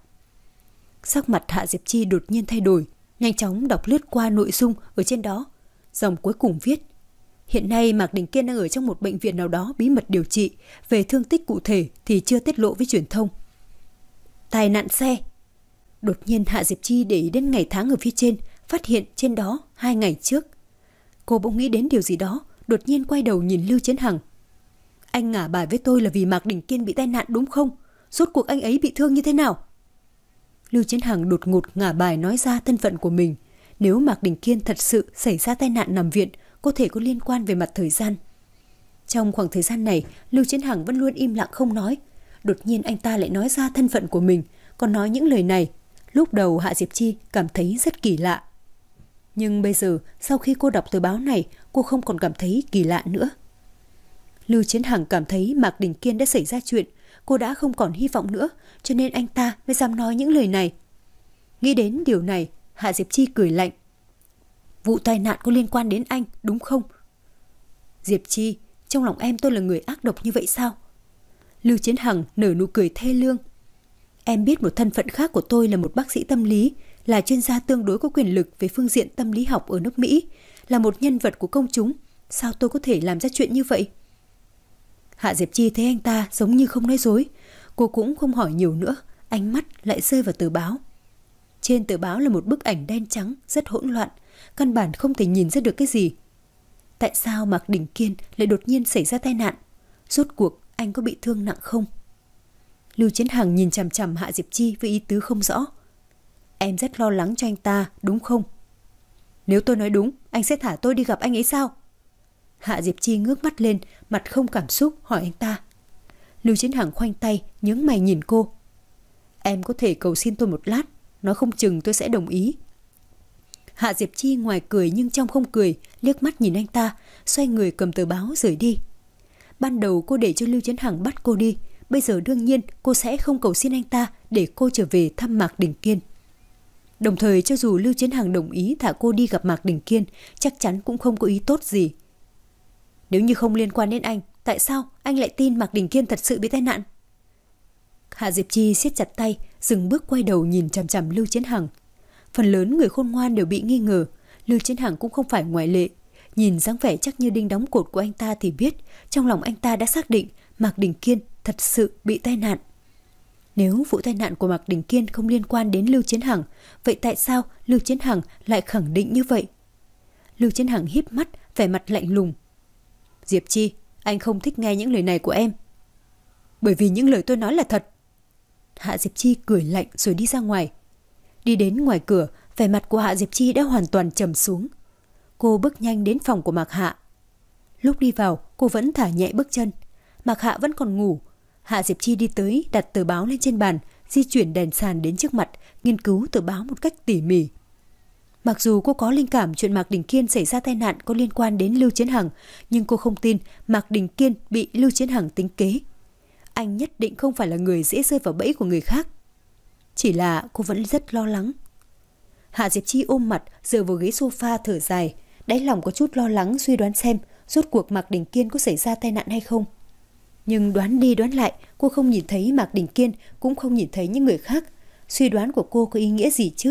Sắc mặt Hạ Diệp Chi đột nhiên thay đổi, nhanh chóng đọc lướt qua nội dung ở trên đó. Dòng cuối cùng viết: hiện nay Mạc Đình Kiên đang ở trong một bệnh viện nào đó bí mật điều trị, về thương tích cụ thể thì chưa tiết lộ với truyền thông. Tai nạn xe. Đột nhiên Hạ Diệp Chi để ý đến ngày tháng ở phía trên, phát hiện trên đó hai ngày trước. Cô bỗng nghĩ đến điều gì đó, đột nhiên quay đầu nhìn Lưu Chiến Hằng. Anh ngả bài với tôi là vì Mạc Đình Kiên bị tai nạn đúng không? Rốt cuộc anh ấy bị thương như thế nào? Lưu Chiến Hằng đột ngột ngả bài nói ra thân phận của mình. Nếu Mạc Đình Kiên thật sự xảy ra tai nạn nằm viện, có thể có liên quan về mặt thời gian. Trong khoảng thời gian này, Lưu Chiến Hằng vẫn luôn im lặng không nói. Đột nhiên anh ta lại nói ra thân phận của mình, còn nói những lời này. Lúc đầu Hạ Diệp Chi cảm thấy rất kỳ lạ. Nhưng bây giờ, sau khi cô đọc tờ báo này, cô không còn cảm thấy kỳ lạ nữa. Lưu Chiến Hằng cảm thấy Mạc Đình Kiên đã xảy ra chuyện, cô đã không còn hy vọng nữa, cho nên anh ta mới dám nói những lời này. Nghĩ đến điều này, Hạ Diệp Chi cười lạnh. Vụ tai nạn có liên quan đến anh, đúng không? Diệp Chi, trong lòng em tôi là người ác độc như vậy sao? Lưu Chiến Hằng nở nụ cười thê lương. Em biết một thân phận khác của tôi là một bác sĩ tâm lý, là chuyên gia tương đối có quyền lực về phương diện tâm lý học ở nước Mỹ, là một nhân vật của công chúng. Sao tôi có thể làm ra chuyện như vậy? Hạ Diệp Chi thấy anh ta giống như không nói dối. Cô cũng không hỏi nhiều nữa, ánh mắt lại rơi vào tờ báo. Trên tờ báo là một bức ảnh đen trắng, rất hỗn loạn, căn bản không thể nhìn ra được cái gì. Tại sao Mạc Đình Kiên lại đột nhiên xảy ra tai nạn? Rốt cuộc anh có bị thương nặng không? Lưu Chiến Hằng nhìn chằm chằm Hạ Diệp Chi với ý tứ không rõ. Em rất lo lắng cho anh ta, đúng không? Nếu tôi nói đúng, anh sẽ thả tôi đi gặp anh ấy sao? Hạ Diệp Chi ngước mắt lên, mặt không cảm xúc hỏi anh ta. Lưu Chiến Hằng khoanh tay, nhướng mày nhìn cô. Em có thể cầu xin tôi một lát, nói không chừng tôi sẽ đồng ý. Hạ Diệp Chi ngoài cười nhưng trong không cười, liếc mắt nhìn anh ta, xoay người cầm tờ báo rời đi. Ban đầu cô để cho Lưu Chiến Hằng bắt cô đi, bây giờ đương nhiên cô sẽ không cầu xin anh ta để cô trở về thăm Mạc Đình Kiên. Đồng thời cho dù Lưu Chiến Hằng đồng ý thả cô đi gặp Mạc Đình Kiên, chắc chắn cũng không có ý tốt gì. Nếu như không liên quan đến anh, tại sao anh lại tin Mạc Đình Kiên thật sự bị tai nạn? Hạ Diệp Chi siết chặt tay, dừng bước quay đầu nhìn chằm chằm Lưu Chiến Hằng. Phần lớn người khôn ngoan đều bị nghi ngờ, Lưu Chiến Hằng cũng không phải ngoại lệ. Nhìn dáng vẻ chắc như đinh đóng cột của anh ta thì biết, trong lòng anh ta đã xác định Mạc Đình Kiên thật sự bị tai nạn. Nếu vụ tai nạn của Mạc Đình Kiên không liên quan đến Lưu Chiến Hằng, vậy tại sao Lưu Chiến Hằng lại khẳng định như vậy? Lưu Chiến Hằng híp mắt, vẻ mặt lạnh lùng. Diệp Chi, anh không thích nghe những lời này của em. Bởi vì những lời tôi nói là thật. Hạ Diệp Chi cười lạnh rồi đi ra ngoài. Đi đến ngoài cửa, vẻ mặt của Hạ Diệp Chi đã hoàn toàn trầm xuống. Cô bước nhanh đến phòng của Mạc Hạ. Lúc đi vào, cô vẫn thả nhẹ bước chân. Mạc Hạ vẫn còn ngủ. Hạ Diệp Chi đi tới, đặt tờ báo lên trên bàn, di chuyển đèn sàn đến trước mặt, nghiên cứu tờ báo một cách tỉ mỉ. Mặc dù cô có linh cảm chuyện Mạc Đình Kiên xảy ra tai nạn có liên quan đến Lưu Chiến Hằng, nhưng cô không tin Mạc Đình Kiên bị Lưu Chiến Hằng tính kế. Anh nhất định không phải là người dễ rơi vào bẫy của người khác. Chỉ là cô vẫn rất lo lắng. Hạ Diệp Chi ôm mặt, dựa vào ghế sofa thở dài, đáy lòng có chút lo lắng suy đoán xem rốt cuộc Mạc Đình Kiên có xảy ra tai nạn hay không. Nhưng đoán đi đoán lại, cô không nhìn thấy Mạc Đình Kiên, cũng không nhìn thấy những người khác. Suy đoán của cô có ý nghĩa gì chứ?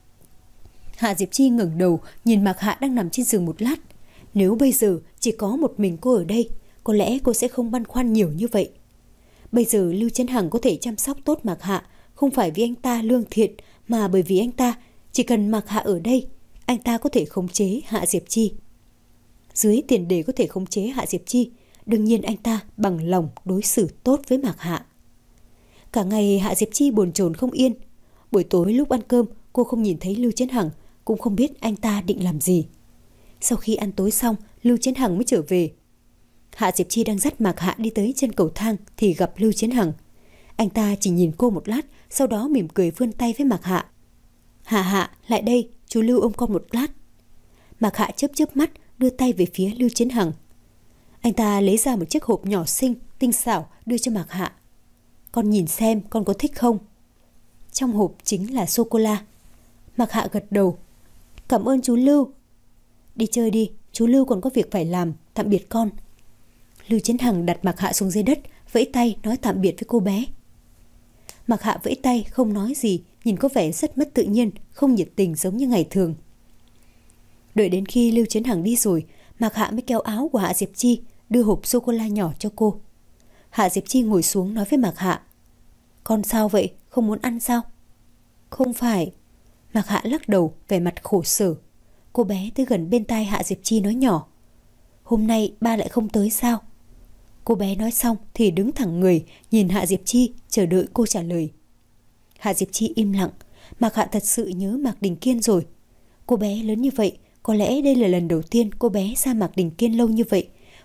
Hạ Diệp Chi ngẩng đầu, nhìn Mạc Hạ đang nằm trên giường một lát. Nếu bây giờ chỉ có một mình cô ở đây, có lẽ cô sẽ không băn khoăn nhiều như vậy. Bây giờ Lưu Chiến Hằng có thể chăm sóc tốt Mạc Hạ, không phải vì anh ta lương thiện, mà bởi vì anh ta, chỉ cần Mạc Hạ ở đây, anh ta có thể khống chế Hạ Diệp Chi. Dưới tiền đề có thể khống chế Hạ Diệp Chi, đương nhiên anh ta bằng lòng đối xử tốt với Mạc Hạ. Cả ngày Hạ Diệp Chi bồn chồn không yên. Buổi tối lúc ăn cơm, cô không nhìn thấy Lưu Chiến Hằng, cũng không biết anh ta định làm gì. Sau khi ăn tối xong, Lưu Chiến Hằng mới trở về. Hạ Diệp Chi đang dắt Mạc Hạ đi tới chân cầu thang thì gặp Lưu Chiến Hằng. Anh ta chỉ nhìn cô một lát, sau đó mỉm cười vươn tay với Mạc Hạ. Hạ Hạ, lại đây, chú Lưu ôm con một lát. Mạc Hạ chớp chớp mắt, đưa tay về phía Lưu Chiến Hằng. Anh ta lấy ra một chiếc hộp nhỏ xinh, tinh xảo đưa cho Mạc Hạ. Con nhìn xem con có thích không? Trong hộp chính là sô-cô-la. Mạc Hạ gật đầu. Cảm ơn chú Lưu. Đi chơi đi, chú Lưu còn có việc phải làm, tạm biệt con. Lưu Chiến Hằng đặt Mạc Hạ xuống dưới đất, vẫy tay nói tạm biệt với cô bé. Mạc Hạ vẫy tay không nói gì, nhìn có vẻ rất mất tự nhiên, không nhiệt tình giống như ngày thường. Đợi đến khi Lưu Chiến Hằng đi rồi, Mạc Hạ mới kéo áo của Hạ Diệp Chi, đưa hộp sô-cô-la nhỏ cho cô. Hạ Diệp Chi ngồi xuống nói với Mạc Hạ. Con sao vậy, không muốn ăn sao? Không phải. Mạc Hạ lắc đầu, vẻ mặt khổ sở. Cô bé tới gần bên tai Hạ Diệp Chi nói nhỏ. Hôm nay ba lại không tới sao? Cô bé nói xong thì đứng thẳng người, nhìn Hạ Diệp Chi, chờ đợi cô trả lời. Hạ Diệp Chi im lặng. Mạc Hạ thật sự nhớ Mạc Đình Kiên rồi. Cô bé lớn như vậy, có lẽ đây là lần đầu tiên cô bé xa Mạc Đình Kiên lâu như vậy.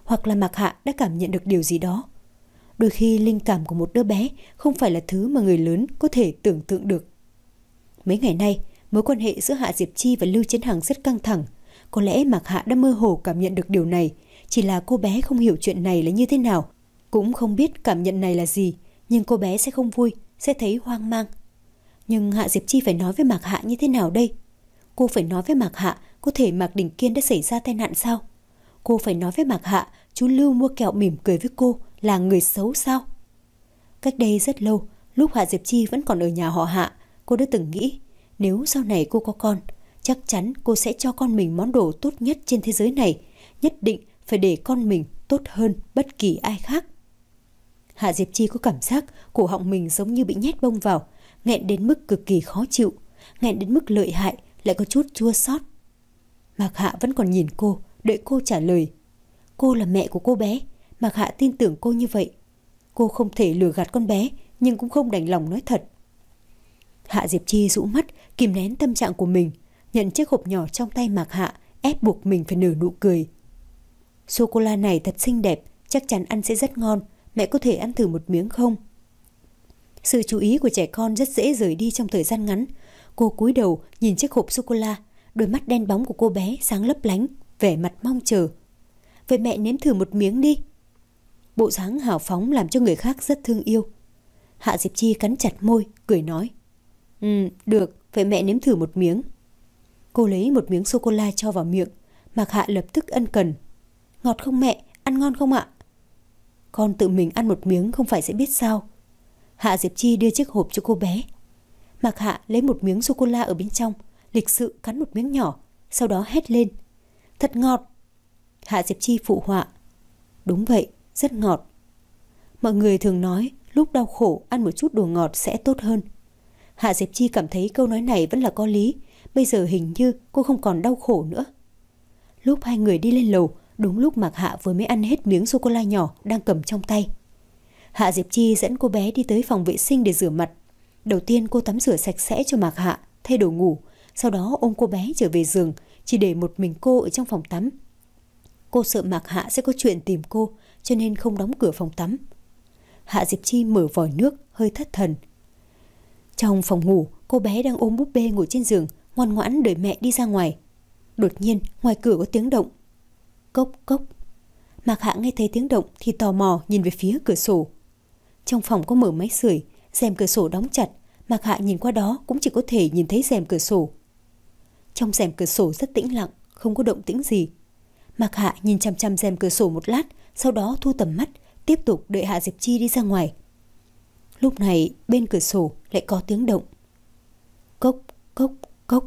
hoặc là Mạc Hạ đã cảm nhận được điều gì đó. Đôi khi linh cảm của một đứa bé không phải là thứ mà người lớn có thể tưởng tượng được. Mấy ngày nay, mối quan hệ giữa Hạ Diệp Chi và Lưu Chiến Hằng rất căng thẳng. Có lẽ Mạc Hạ đã mơ hồ cảm nhận được điều này, chỉ là cô bé không hiểu chuyện này là như thế nào, cũng không biết cảm nhận này là gì, nhưng cô bé sẽ không vui, sẽ thấy hoang mang. Nhưng Hạ Diệp Chi phải nói với Mạc Hạ như thế nào đây? Cô phải nói với Mạc Hạ có thể Mạc Đình Kiên đã xảy ra tai nạn sao? Cô phải nói với Mạc Hạ chú Lưu mua kẹo mỉm cười với cô là người xấu sao? Cách đây rất lâu, lúc Hạ Diệp Chi vẫn còn ở nhà họ Hạ, cô đã từng nghĩ nếu sau này cô có con, chắc chắn cô sẽ cho con mình món đồ tốt nhất trên thế giới này, nhất định phải để con mình tốt hơn bất kỳ ai khác. Hạ Diệp Chi có cảm giác cổ họng mình giống như bị nhét bông vào, nghẹn đến mức cực kỳ khó chịu, nghẹn đến mức lợi hại, lại có chút chua xót. Mạc Hạ vẫn còn nhìn cô, đợi cô trả lời. Cô là mẹ của cô bé, Mạc Hạ tin tưởng cô như vậy. Cô không thể lừa gạt con bé, nhưng cũng không đành lòng nói thật. Hạ Diệp Chi rũ mắt, kìm nén tâm trạng của mình, nhận chiếc hộp nhỏ trong tay Mạc Hạ, ép buộc mình phải nở nụ cười. Sô-cô-la này thật xinh đẹp, chắc chắn ăn sẽ rất ngon, mẹ có thể ăn thử một miếng không? Sự chú ý của trẻ con rất dễ rời đi trong thời gian ngắn. Cô cúi đầu nhìn chiếc hộp sô-cô-la, đôi mắt đen bóng của cô bé sáng lấp lánh, vẻ mặt mong chờ. Vậy mẹ nếm thử một miếng đi. Bộ dáng hào phóng làm cho người khác rất thương yêu. Hạ Diệp Chi cắn chặt môi, cười nói. Ừ, được, vậy mẹ nếm thử một miếng. Cô lấy một miếng sô-cô-la cho vào miệng. Mạc Hạ lập tức ân cần. Ngọt không mẹ, ăn ngon không ạ? Con tự mình ăn một miếng không phải sẽ biết sao. Hạ Diệp Chi đưa chiếc hộp cho cô bé. Mạc Hạ lấy một miếng sô-cô-la ở bên trong, lịch sự cắn một miếng nhỏ, sau đó hét lên. Thật ngọt. Hạ Diệp Chi phụ họa. Đúng vậy, rất ngọt. Mọi người thường nói lúc đau khổ ăn một chút đồ ngọt sẽ tốt hơn. Hạ Diệp Chi cảm thấy câu nói này vẫn là có lý. Bây giờ hình như cô không còn đau khổ nữa. Lúc hai người đi lên lầu, đúng lúc Mạc Hạ vừa mới ăn hết miếng sô-cô-la nhỏ đang cầm trong tay. Hạ Diệp Chi dẫn cô bé đi tới phòng vệ sinh để rửa mặt. Đầu tiên cô tắm rửa sạch sẽ cho Mạc Hạ, thay đồ ngủ. Sau đó ôm cô bé trở về giường, chỉ để một mình cô ở trong phòng tắm. Cô sợ Mạc Hạ sẽ có chuyện tìm cô, cho nên không đóng cửa phòng tắm. Hạ Diệp Chi mở vòi nước, hơi thất thần. Trong phòng ngủ, cô bé đang ôm búp bê ngồi trên giường, ngoan ngoãn đợi mẹ đi ra ngoài. Đột nhiên, ngoài cửa có tiếng động. Cốc cốc. Mạc Hạ nghe thấy tiếng động thì tò mò nhìn về phía cửa sổ. Trong phòng có mở máy sưởi, rèm cửa sổ đóng chặt. Mạc Hạ nhìn qua đó cũng chỉ có thể nhìn thấy rèm cửa sổ. Trong rèm cửa sổ rất tĩnh lặng, không có động tĩnh gì. Mạc Hạ nhìn chằm chằm rèm cửa sổ một lát, sau đó thu tầm mắt, tiếp tục đợi Hạ Diệp Chi đi ra ngoài. Lúc này bên cửa sổ lại có tiếng động. Cốc cốc cốc.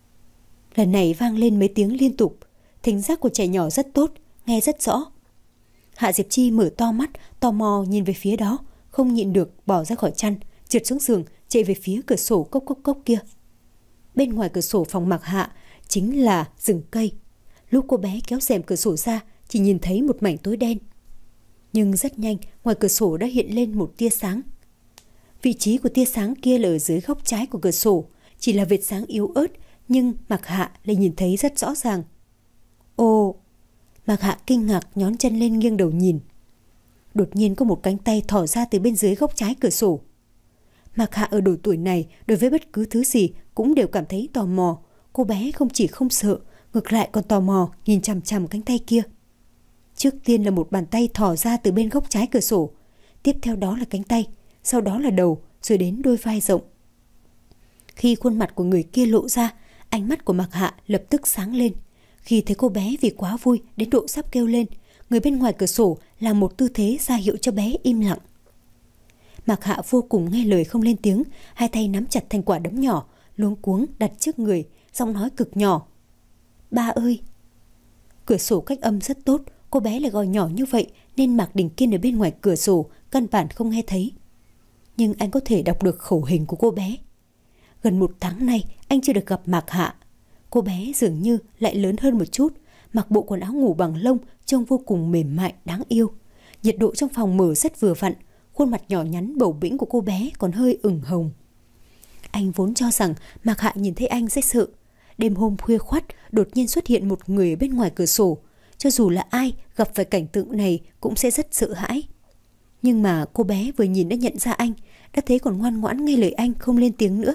Lần này vang lên mấy tiếng liên tục. Thính giác của trẻ nhỏ rất tốt, nghe rất rõ. Hạ Diệp Chi mở to mắt, tò mò nhìn về phía đó, không nhịn được bỏ ra khỏi chăn, trượt xuống giường, chạy về phía cửa sổ cốc cốc cốc kia. Bên ngoài cửa sổ phòng Mạc Hạ chính là rừng cây. Lúc cô bé kéo rèm cửa sổ ra, chỉ nhìn thấy một mảnh tối đen. Nhưng rất nhanh, ngoài cửa sổ đã hiện lên một tia sáng. Vị trí của tia sáng kia là ở dưới góc trái của cửa sổ, chỉ là vệt sáng yếu ớt, nhưng Mạc Hạ lại nhìn thấy rất rõ ràng. Ồ! Mạc Hạ kinh ngạc nhón chân lên nghiêng đầu nhìn. Đột nhiên có một cánh tay thò ra từ bên dưới góc trái cửa sổ. Mạc Hạ ở độ tuổi này đối với bất cứ thứ gì cũng đều cảm thấy tò mò. Cô bé không chỉ không sợ, ngược lại còn tò mò nhìn chằm chằm cánh tay kia. Trước tiên là một bàn tay thò ra từ bên góc trái cửa sổ, tiếp theo đó là cánh tay, sau đó là đầu, rồi đến đôi vai rộng. Khi khuôn mặt của người kia lộ ra, ánh mắt của Mạc Hạ lập tức sáng lên. Khi thấy cô bé vì quá vui đến độ sắp kêu lên, người bên ngoài cửa sổ làm một tư thế ra hiệu cho bé im lặng. Mạc Hạ vô cùng nghe lời không lên tiếng, hai tay nắm chặt thành quả đấm nhỏ, luống cuống đặt trước người, giọng nói cực nhỏ. Ba ơi! Cửa sổ cách âm rất tốt, cô bé lại gọi nhỏ như vậy nên Mạc Đình Kiên ở bên ngoài cửa sổ căn bản không nghe thấy. Nhưng anh có thể đọc được khẩu hình của cô bé. Gần một tháng nay anh chưa được gặp Mạc Hạ. Cô bé dường như lại lớn hơn một chút, mặc bộ quần áo ngủ bằng lông trông vô cùng mềm mại, đáng yêu. Nhiệt độ trong phòng mở rất vừa vặn, khuôn mặt nhỏ nhắn bầu bĩnh của cô bé còn hơi ửng hồng. Anh vốn cho rằng Mạc Hạ nhìn thấy anh sẽ sợ. Đêm hôm khuya khoắt đột nhiên xuất hiện một người ở bên ngoài cửa sổ, cho dù là ai gặp phải cảnh tượng này cũng sẽ rất sợ hãi. Nhưng mà cô bé vừa nhìn đã nhận ra anh, đã thấy còn ngoan ngoãn nghe lời anh, không lên tiếng nữa.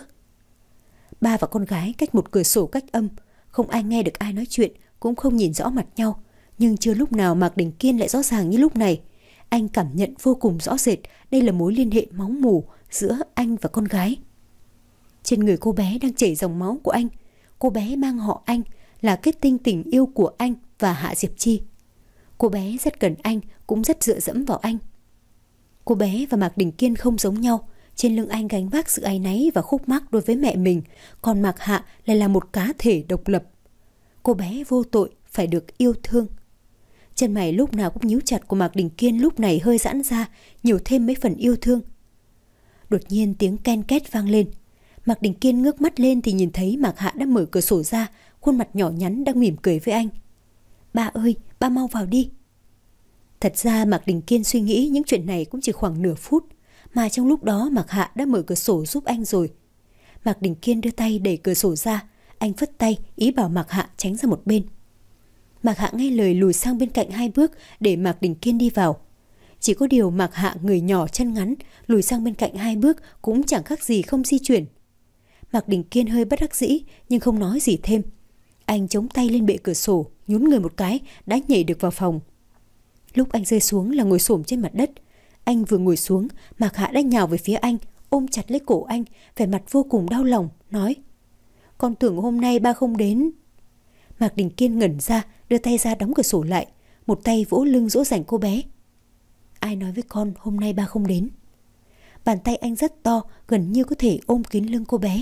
Ba và con gái cách một cửa sổ cách âm, không ai nghe được ai nói chuyện, cũng không nhìn rõ mặt nhau. Nhưng chưa lúc nào Mạc Đình Kiên lại rõ ràng như lúc này. Anh cảm nhận vô cùng rõ rệt đây là mối liên hệ máu mủ giữa anh và con gái. Trên người cô bé đang chảy dòng máu của anh. Cô bé mang họ Anh, là kết tinh tình yêu của anh và Hạ Diệp Chi. Cô bé rất cần anh, cũng rất dựa dẫm vào anh. Cô bé và Mạc Đình Kiên không giống nhau. Trên lưng anh gánh vác sự áy náy và khúc mắc đối với mẹ mình, còn Mạc Hạ lại là một cá thể độc lập. Cô bé vô tội, phải được yêu thương. Chân mày lúc nào cũng nhíu chặt của Mạc Đình Kiên lúc này hơi giãn ra, nhiều thêm mấy phần yêu thương. Đột nhiên tiếng ken két vang lên. Mạc Đình Kiên ngước mắt lên thì nhìn thấy Mạc Hạ đã mở cửa sổ ra, khuôn mặt nhỏ nhắn đang mỉm cười với anh. Ba ơi, ba mau vào đi. Thật ra Mạc Đình Kiên suy nghĩ những chuyện này cũng chỉ khoảng nửa phút, mà trong lúc đó Mạc Hạ đã mở cửa sổ giúp anh rồi. Mạc Đình Kiên đưa tay đẩy cửa sổ ra, anh phất tay ý bảo Mạc Hạ tránh ra một bên. Mạc Hạ nghe lời lùi sang bên cạnh hai bước để Mạc Đình Kiên đi vào. Chỉ có điều Mạc Hạ người nhỏ chân ngắn, lùi sang bên cạnh hai bước cũng chẳng khác gì không di chuyển. Mạc Đình Kiên hơi bất đắc dĩ nhưng không nói gì thêm. Anh chống tay lên bệ cửa sổ, nhún người một cái đã nhảy được vào phòng. Lúc anh rơi xuống là ngồi xổm trên mặt đất. Anh vừa ngồi xuống, Mạc Hạ đã nhào về phía anh, ôm chặt lấy cổ anh, vẻ mặt vô cùng đau lòng, nói: Con tưởng hôm nay ba không đến. Mạc Đình Kiên ngẩn ra, đưa tay ra đóng cửa sổ lại, một tay vỗ lưng dỗ dành cô bé. Ai nói với con hôm nay ba không đến? Bàn tay anh rất to, gần như có thể ôm kín lưng cô bé.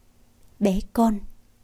Bé con.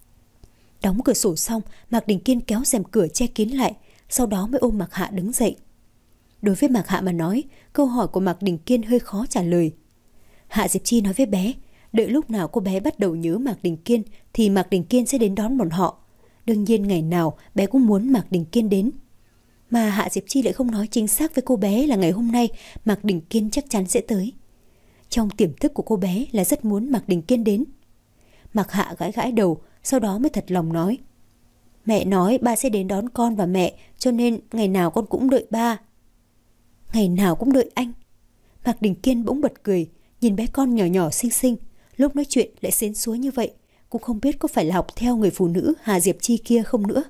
Đóng cửa sổ xong, Mạc Đình Kiên kéo rèm cửa che kín lại, sau đó mới ôm Mạc Hạ đứng dậy. Đối với Mạc Hạ mà nói, câu hỏi của Mạc Đình Kiên hơi khó trả lời. Hạ Diệp Chi nói với bé, đợi lúc nào cô bé bắt đầu nhớ Mạc Đình Kiên thì Mạc Đình Kiên sẽ đến đón bọn họ. Đương nhiên ngày nào bé cũng muốn Mạc Đình Kiên đến. Mà Hạ Diệp Chi lại không nói chính xác với cô bé là ngày hôm nay Mạc Đình Kiên chắc chắn sẽ tới. Trong tiềm thức của cô bé là rất muốn Mạc Đình Kiên đến. Mạc Hạ gãi gãi đầu, sau đó mới thật lòng nói: Mẹ nói ba sẽ đến đón con và mẹ, cho nên ngày nào con cũng đợi ba. Ngày nào cũng đợi anh? Mạc Đình Kiên bỗng bật cười, nhìn bé con nhỏ nhỏ xinh xinh, lúc nói chuyện lại xến xúa như vậy, cũng không biết có phải là học theo người phụ nữ Hà Diệp Chi kia không nữa.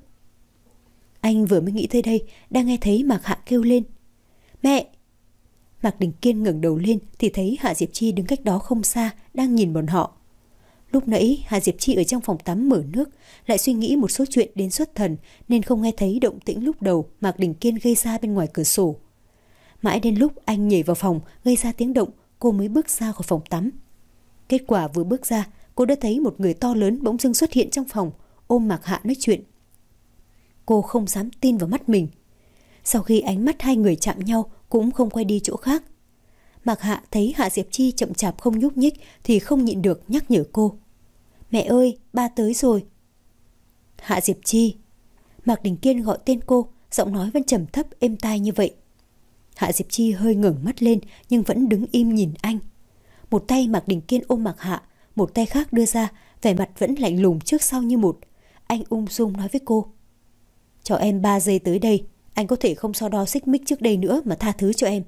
Anh vừa mới nghĩ tới đây, đang nghe thấy Mạc Hạ kêu lên: Mẹ! Mạc Đình Kiên ngẩng đầu lên thì thấy Hạ Diệp Chi đứng cách đó không xa, đang nhìn bọn họ. Lúc nãy Hạ Diệp Chi ở trong phòng tắm mở nước, lại suy nghĩ một số chuyện đến xuất thần nên không nghe thấy động tĩnh lúc đầu Mạc Đình Kiên gây ra bên ngoài cửa sổ. Mãi đến lúc anh nhảy vào phòng gây ra tiếng động, cô mới bước ra khỏi phòng tắm. Kết quả vừa bước ra, cô đã thấy một người to lớn bỗng dưng xuất hiện trong phòng, ôm Mạc Hạ nói chuyện. Cô không dám tin vào mắt mình. Sau khi ánh mắt hai người chạm nhau, cũng không quay đi chỗ khác. Mạc Hạ thấy Hạ Diệp Chi chậm chạp không nhúc nhích thì không nhịn được nhắc nhở cô: Mẹ ơi, ba tới rồi. Hạ Diệp Chi. Mạc Đình Kiên gọi tên cô, giọng nói vẫn trầm thấp êm tai như vậy. Hạ Diệp Chi hơi ngẩng mắt lên nhưng vẫn đứng im nhìn anh. Một tay Mạc Đình Kiên ôm Mạc Hạ, một tay khác đưa ra, vẻ mặt vẫn lạnh lùng trước sau như một. Anh ung dung nói với cô: Cho em ba giây tới đây, anh có thể không so đo xích mích trước đây nữa mà tha thứ cho em.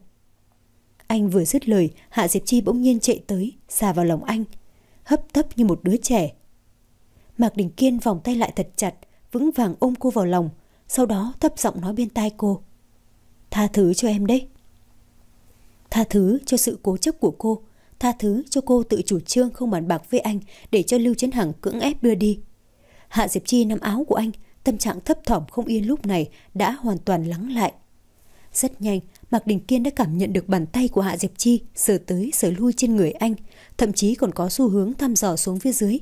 Anh vừa dứt lời, Hạ Diệp Chi bỗng nhiên chạy tới, xà vào lòng anh, hấp tấp như một đứa trẻ. Mạc Đình Kiên vòng tay lại thật chặt, vững vàng ôm cô vào lòng, sau đó thấp giọng nói bên tai cô: Tha thứ cho em đấy. Tha thứ cho sự cố chấp của cô, tha thứ cho cô tự chủ trương không bàn bạc với anh để cho Lưu Chấn Hằng cưỡng ép đưa đi. Hạ Diệp Chi nắm áo của anh, tâm trạng thấp thỏm không yên lúc này đã hoàn toàn lắng lại. Rất nhanh, Mạc Đình Kiên đã cảm nhận được bàn tay của Hạ Diệp Chi sờ tới sờ lui trên người anh, thậm chí còn có xu hướng thăm dò xuống phía dưới.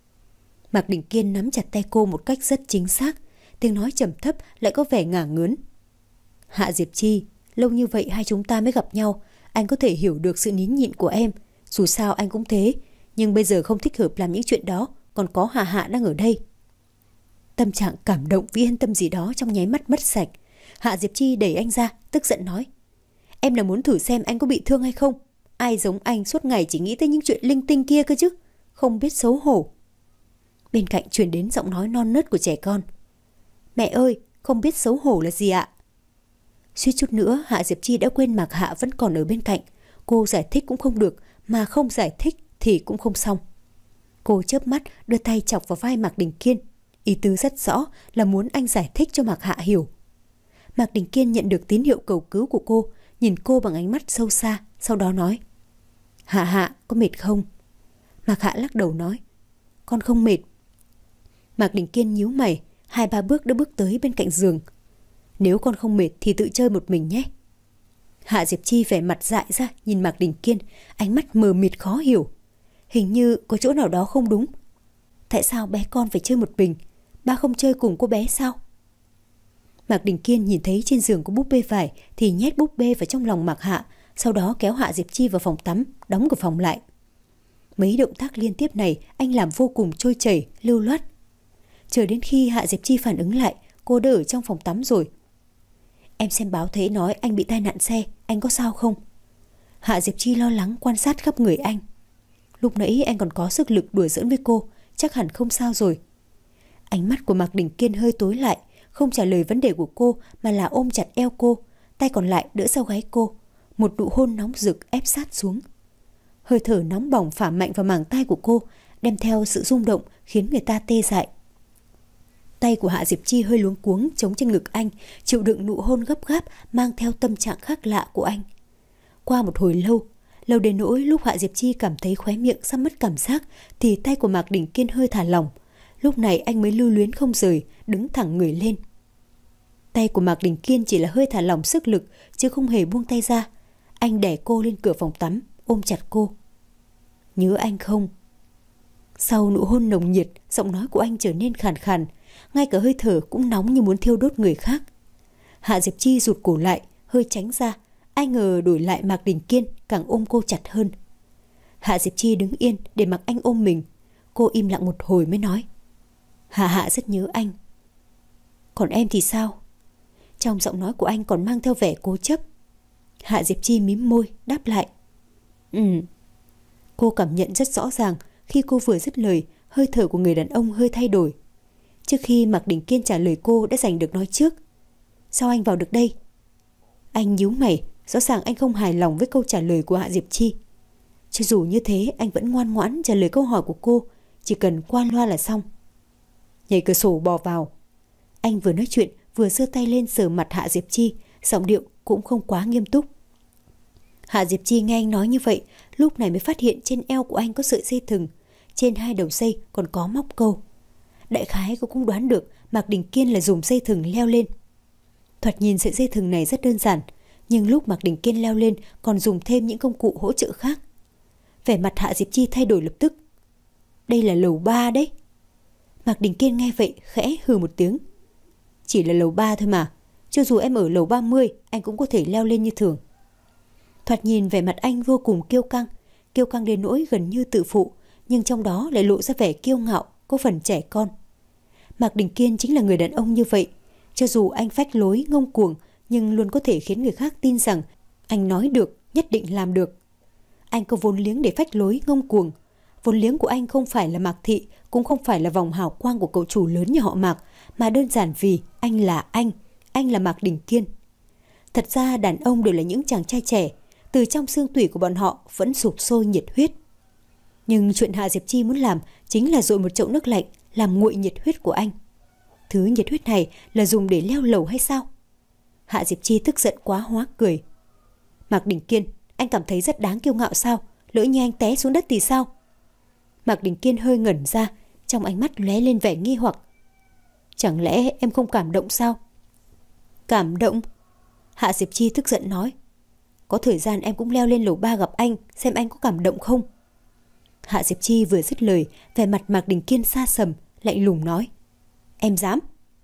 Mạc Đình Kiên nắm chặt tay cô một cách rất chính xác, tiếng nói trầm thấp lại có vẻ ngả ngớn. Hạ Diệp Chi, lâu như vậy hai chúng ta mới gặp nhau, anh có thể hiểu được sự nín nhịn của em, dù sao anh cũng thế, nhưng bây giờ không thích hợp làm những chuyện đó, còn có Hạ Hạ đang ở đây. Tâm trạng cảm động vì yên tâm gì đó trong nháy mắt mất sạch. Hạ Diệp Chi đẩy anh ra, tức giận nói: Em là muốn thử xem anh có bị thương hay không? Ai giống anh suốt ngày chỉ nghĩ tới những chuyện linh tinh kia cơ chứ, không biết xấu hổ. Bên cạnh truyền đến giọng nói non nớt của trẻ con: Mẹ ơi, không biết xấu hổ là gì ạ? Suýt chút nữa Hạ Diệp Chi đã quên Mạc Hạ vẫn còn ở bên cạnh. Cô giải thích cũng không được, mà không giải thích thì cũng không xong. Cô chớp mắt đưa tay chọc vào vai Mạc Đình Kiên. Ý tứ rất rõ là muốn anh giải thích cho Mạc Hạ hiểu. Mạc Đình Kiên nhận được tín hiệu cầu cứu của cô, nhìn cô bằng ánh mắt sâu xa, sau đó nói: Hạ Hạ, có mệt không? Mạc Hạ lắc đầu nói: Con không mệt. Mạc Đình Kiên nhíu mày, hai ba bước đã bước tới bên cạnh giường. Nếu con không mệt thì tự chơi một mình nhé. Hạ Diệp Chi vẻ mặt dại ra nhìn Mạc Đình Kiên, ánh mắt mờ mịt khó hiểu. Hình như có chỗ nào đó không đúng. Tại sao bé con phải chơi một mình? Ba không chơi cùng cô bé sao? Mạc Đình Kiên nhìn thấy trên giường có búp bê vải thì nhét búp bê vào trong lòng Mạc Hạ, sau đó kéo Hạ Diệp Chi vào phòng tắm, đóng cửa phòng lại. Mấy động tác liên tiếp này anh làm vô cùng trôi chảy, lưu loát. Chờ đến khi Hạ Diệp Chi phản ứng lại, cô đã ở trong phòng tắm rồi. Em xem báo thấy nói anh bị tai nạn xe, anh có sao không? Hạ Diệp Chi lo lắng quan sát khắp người anh. Lúc nãy anh còn có sức lực đùa giỡn với cô, chắc hẳn không sao rồi. Ánh mắt của Mạc Đình Kiên hơi tối lại, không trả lời vấn đề của cô mà là ôm chặt eo cô, tay còn lại đỡ sau gáy cô. Một nụ hôn nóng rực ép sát xuống. Hơi thở nóng bỏng phả mạnh vào màng tai của cô, đem theo sự rung động khiến người ta tê dại. Tay của Hạ Diệp Chi hơi luống cuống chống trên ngực anh, chịu đựng nụ hôn gấp gáp mang theo tâm trạng khác lạ của anh. Qua một hồi lâu, lâu đến nỗi lúc Hạ Diệp Chi cảm thấy khóe miệng sắp mất cảm giác thì tay của Mạc Đình Kiên hơi thả lỏng. Lúc này anh mới lưu luyến không rời, đứng thẳng người lên. Tay của Mạc Đình Kiên chỉ là hơi thả lỏng sức lực chứ không hề buông tay ra. Anh đè cô lên cửa phòng tắm, ôm chặt cô. Nhớ anh không? Sau nụ hôn nồng nhiệt, giọng nói của anh trở nên khàn khàn, ngay cả hơi thở cũng nóng như muốn thiêu đốt người khác. Hạ Diệp Chi rụt cổ lại, hơi tránh ra. Ai ngờ đổi lại Mạc Đình Kiên càng ôm cô chặt hơn. Hạ Diệp Chi đứng yên để mặc anh ôm mình. Cô im lặng một hồi mới nói: Hạ Hạ rất nhớ anh. Còn em thì sao? Trong giọng nói của anh còn mang theo vẻ cố chấp. Hạ Diệp Chi mím môi đáp lại: Ừ. Cô cảm nhận rất rõ ràng khi cô vừa dứt lời, hơi thở của người đàn ông hơi thay đổi. Trước khi Mạc Đình Kiên trả lời cô đã giành được nói trước. Sao anh vào được đây? Anh nhíu mày, rõ ràng anh không hài lòng với câu trả lời của Hạ Diệp Chi. Cho dù như thế anh vẫn ngoan ngoãn trả lời câu hỏi của cô, chỉ cần qua loa là xong. Nhảy cửa sổ bò vào. Anh vừa nói chuyện vừa giơ tay lên sờ mặt Hạ Diệp Chi, giọng điệu cũng không quá nghiêm túc. Hạ Diệp Chi nghe anh nói như vậy, lúc này mới phát hiện trên eo của anh có sợi dây thừng, trên hai đầu dây còn có móc câu. Đại khái cô cũng đoán được Mạc Đình Kiên là dùng dây thừng leo lên. Thoạt nhìn sợi dây thừng này rất đơn giản, nhưng lúc Mạc Đình Kiên leo lên còn dùng thêm những công cụ hỗ trợ khác. Vẻ mặt Hạ Diệp Chi thay đổi lập tức. Đây là lầu ba đấy. Mạc Đình Kiên nghe vậy khẽ hừ một tiếng. Chỉ là lầu ba thôi mà, cho dù em ở lầu ba mươi anh cũng có thể leo lên như thường. Thoạt nhìn vẻ mặt anh vô cùng kiêu căng, kiêu căng đến nỗi gần như tự phụ, nhưng trong đó lại lộ ra vẻ kiêu ngạo, có phần trẻ con. Mạc Đình Kiên chính là người đàn ông như vậy. Cho dù anh phách lối, ngông cuồng, nhưng luôn có thể khiến người khác tin rằng anh nói được, nhất định làm được. Anh có vốn liếng để phách lối, ngông cuồng. Vốn liếng của anh không phải là Mạc Thị, cũng không phải là vòng hào quang của cậu chủ lớn nhà họ Mạc, mà đơn giản vì anh là anh, anh là Mạc Đình Kiên. Thật ra đàn ông đều là những chàng trai trẻ, từ trong xương tủy của bọn họ vẫn sụp sôi nhiệt huyết. Nhưng chuyện Hạ Diệp Chi muốn làm chính là dội một chậu nước lạnh làm nguội nhiệt huyết của anh. Thứ nhiệt huyết này là dùng để leo lầu hay sao? Hạ Diệp Chi tức giận quá hóa cười. Mạc Đình Kiên, anh cảm thấy rất đáng kiêu ngạo sao? Lỡ như anh té xuống đất thì sao? Mạc Đình Kiên hơi ngẩn ra, trong ánh mắt lóe lên vẻ nghi hoặc. Chẳng lẽ em không cảm động sao? Cảm động? Hạ Diệp Chi tức giận nói. Có thời gian em cũng leo lên lầu ba gặp anh, xem anh có cảm động không? Hạ Diệp Chi vừa dứt lời, vẻ mặt Mạc Đình Kiên xa sầm, lạnh lùng nói. Em dám?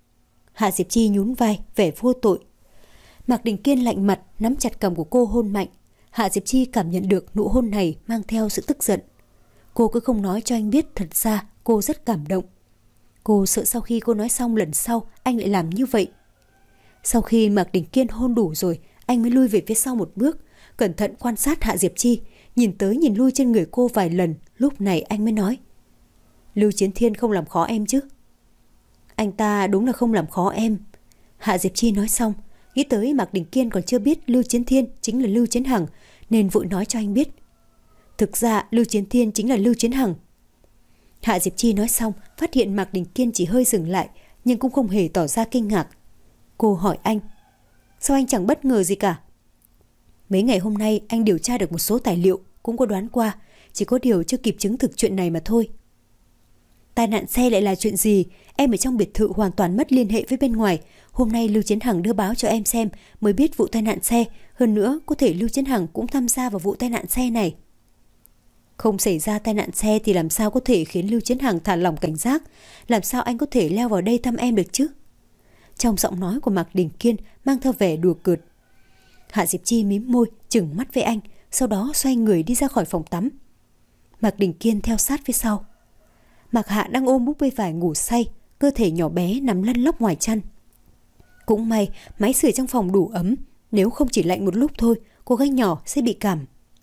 Hạ Diệp Chi nhún vai, vẻ vô tội. Mạc Đình Kiên lạnh mặt, nắm chặt cằm của cô hôn mạnh. Hạ Diệp Chi cảm nhận được nụ hôn này mang theo sự tức giận. Cô cứ không nói cho anh biết thật ra cô rất cảm động. Cô sợ sau khi cô nói xong lần sau anh lại làm như vậy. Sau khi Mạc Đình Kiên hôn đủ rồi, anh mới lui về phía sau một bước, cẩn thận quan sát Hạ Diệp Chi, nhìn tới nhìn lui trên người cô vài lần. Lúc này anh mới nói. Lưu Chiến Thiên không làm khó em chứ? Anh ta đúng là không làm khó em. Hạ Diệp Chi nói xong, nghĩ tới Mạc Đình Kiên còn chưa biết Lưu Chiến Thiên chính là Lưu Chiến Hằng, nên vội nói cho anh biết. Thực ra Lưu Chiến Thiên chính là Lưu Chiến Hằng. Hạ Diệp Chi nói xong, phát hiện Mạc Đình Kiên chỉ hơi dừng lại, nhưng cũng không hề tỏ ra kinh ngạc. Cô hỏi anh, sao anh chẳng bất ngờ gì cả? Mấy ngày hôm nay anh điều tra được một số tài liệu, cũng có đoán qua, chỉ có điều chưa kịp chứng thực chuyện này mà thôi. Tai nạn xe lại là chuyện gì? Em ở trong biệt thự hoàn toàn mất liên hệ với bên ngoài. Hôm nay Lưu Chiến Hằng đưa báo cho em xem mới biết vụ tai nạn xe. Hơn nữa, có thể Lưu Chiến Hằng cũng tham gia vào vụ tai nạn xe này. Không xảy ra tai nạn xe thì làm sao có thể khiến Lưu Chiến Hằng thả lỏng cảnh giác? Làm sao anh có thể leo vào đây thăm em được chứ? Trong giọng nói của Mạc Đình Kiên mang theo vẻ đùa cợt. Hạ Diệp Chi mím môi, trừng mắt với anh, sau đó xoay người đi ra khỏi phòng tắm. Mạc Đình Kiên theo sát phía sau. Mạc Hạ đang ôm búp bê vải ngủ say, cơ thể nhỏ bé nằm lăn lóc ngoài chăn. Cũng may máy sưởi trong phòng đủ ấm, nếu không chỉ lạnh một lúc thôi, cô gái nhỏ sẽ bị cảm.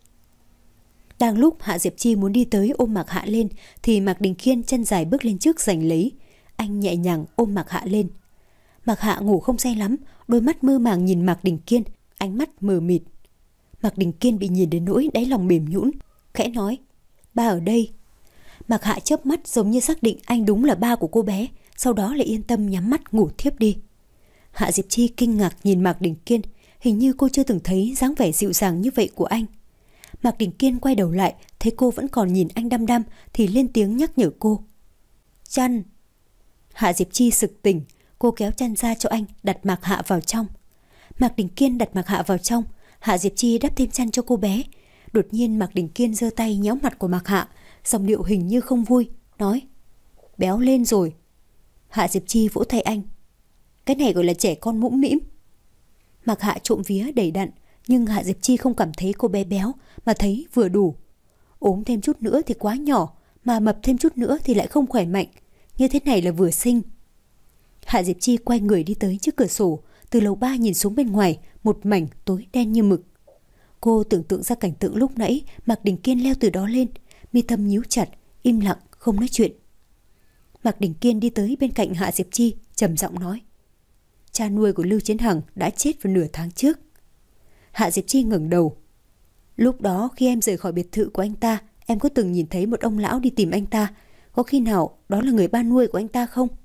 Đang lúc Hạ Diệp Chi muốn đi tới ôm Mạc Hạ lên thì Mạc Đình Kiên chân dài bước lên trước giành lấy. Anh nhẹ nhàng ôm Mạc Hạ lên. Mạc Hạ ngủ không say lắm, đôi mắt mơ màng nhìn Mạc Đình Kiên, ánh mắt mờ mịt. Mạc Đình Kiên bị nhìn đến nỗi đáy lòng mềm nhũn, khẽ nói, ba ở đây. Mạc Hạ chớp mắt giống như xác định anh đúng là ba của cô bé, sau đó lại yên tâm nhắm mắt ngủ thiếp đi. Hạ Diệp Chi kinh ngạc nhìn Mạc Đình Kiên, hình như cô chưa từng thấy dáng vẻ dịu dàng như vậy của anh. Mạc Đình Kiên quay đầu lại, thấy cô vẫn còn nhìn anh đăm đăm thì lên tiếng nhắc nhở cô. Chăn. Hạ Diệp Chi sực tỉnh, cô kéo chăn ra cho anh, đặt Mạc Hạ vào trong. Mạc Đình Kiên đặt Mạc Hạ vào trong, Hạ Diệp Chi đắp thêm chăn cho cô bé. Đột nhiên Mạc Đình Kiên giơ tay nhéo mặt của Mạc Hạ, giọng điệu hình như không vui, nói, béo lên rồi. Hạ Diệp Chi vỗ tay anh, cái này gọi là trẻ con mũm mĩm. Mạc Hạ trộm vía đầy đặn, nhưng Hạ Diệp Chi không cảm thấy cô bé béo, mà thấy vừa đủ. Ốm thêm chút nữa thì quá nhỏ, mà mập thêm chút nữa thì lại không khỏe mạnh. Như thế này là vừa xinh. Hạ Diệp Chi quay người đi tới trước cửa sổ, từ lầu ba nhìn xuống bên ngoài, một mảnh tối đen như mực. Cô tưởng tượng ra cảnh tượng lúc nãy Mạc Đình Kiên leo từ đó lên, mi tâm nhíu chặt, im lặng không nói chuyện. Mạc Đình Kiên đi tới bên cạnh Hạ Diệp Chi, trầm giọng nói, cha nuôi của Lưu Chiến Hằng đã chết vào nửa tháng trước. Hạ Diệp Chi ngẩng đầu. Lúc đó khi em rời khỏi biệt thự của anh ta, em có từng nhìn thấy một ông lão đi tìm anh ta, có khi nào đó là người ba nuôi của anh ta không?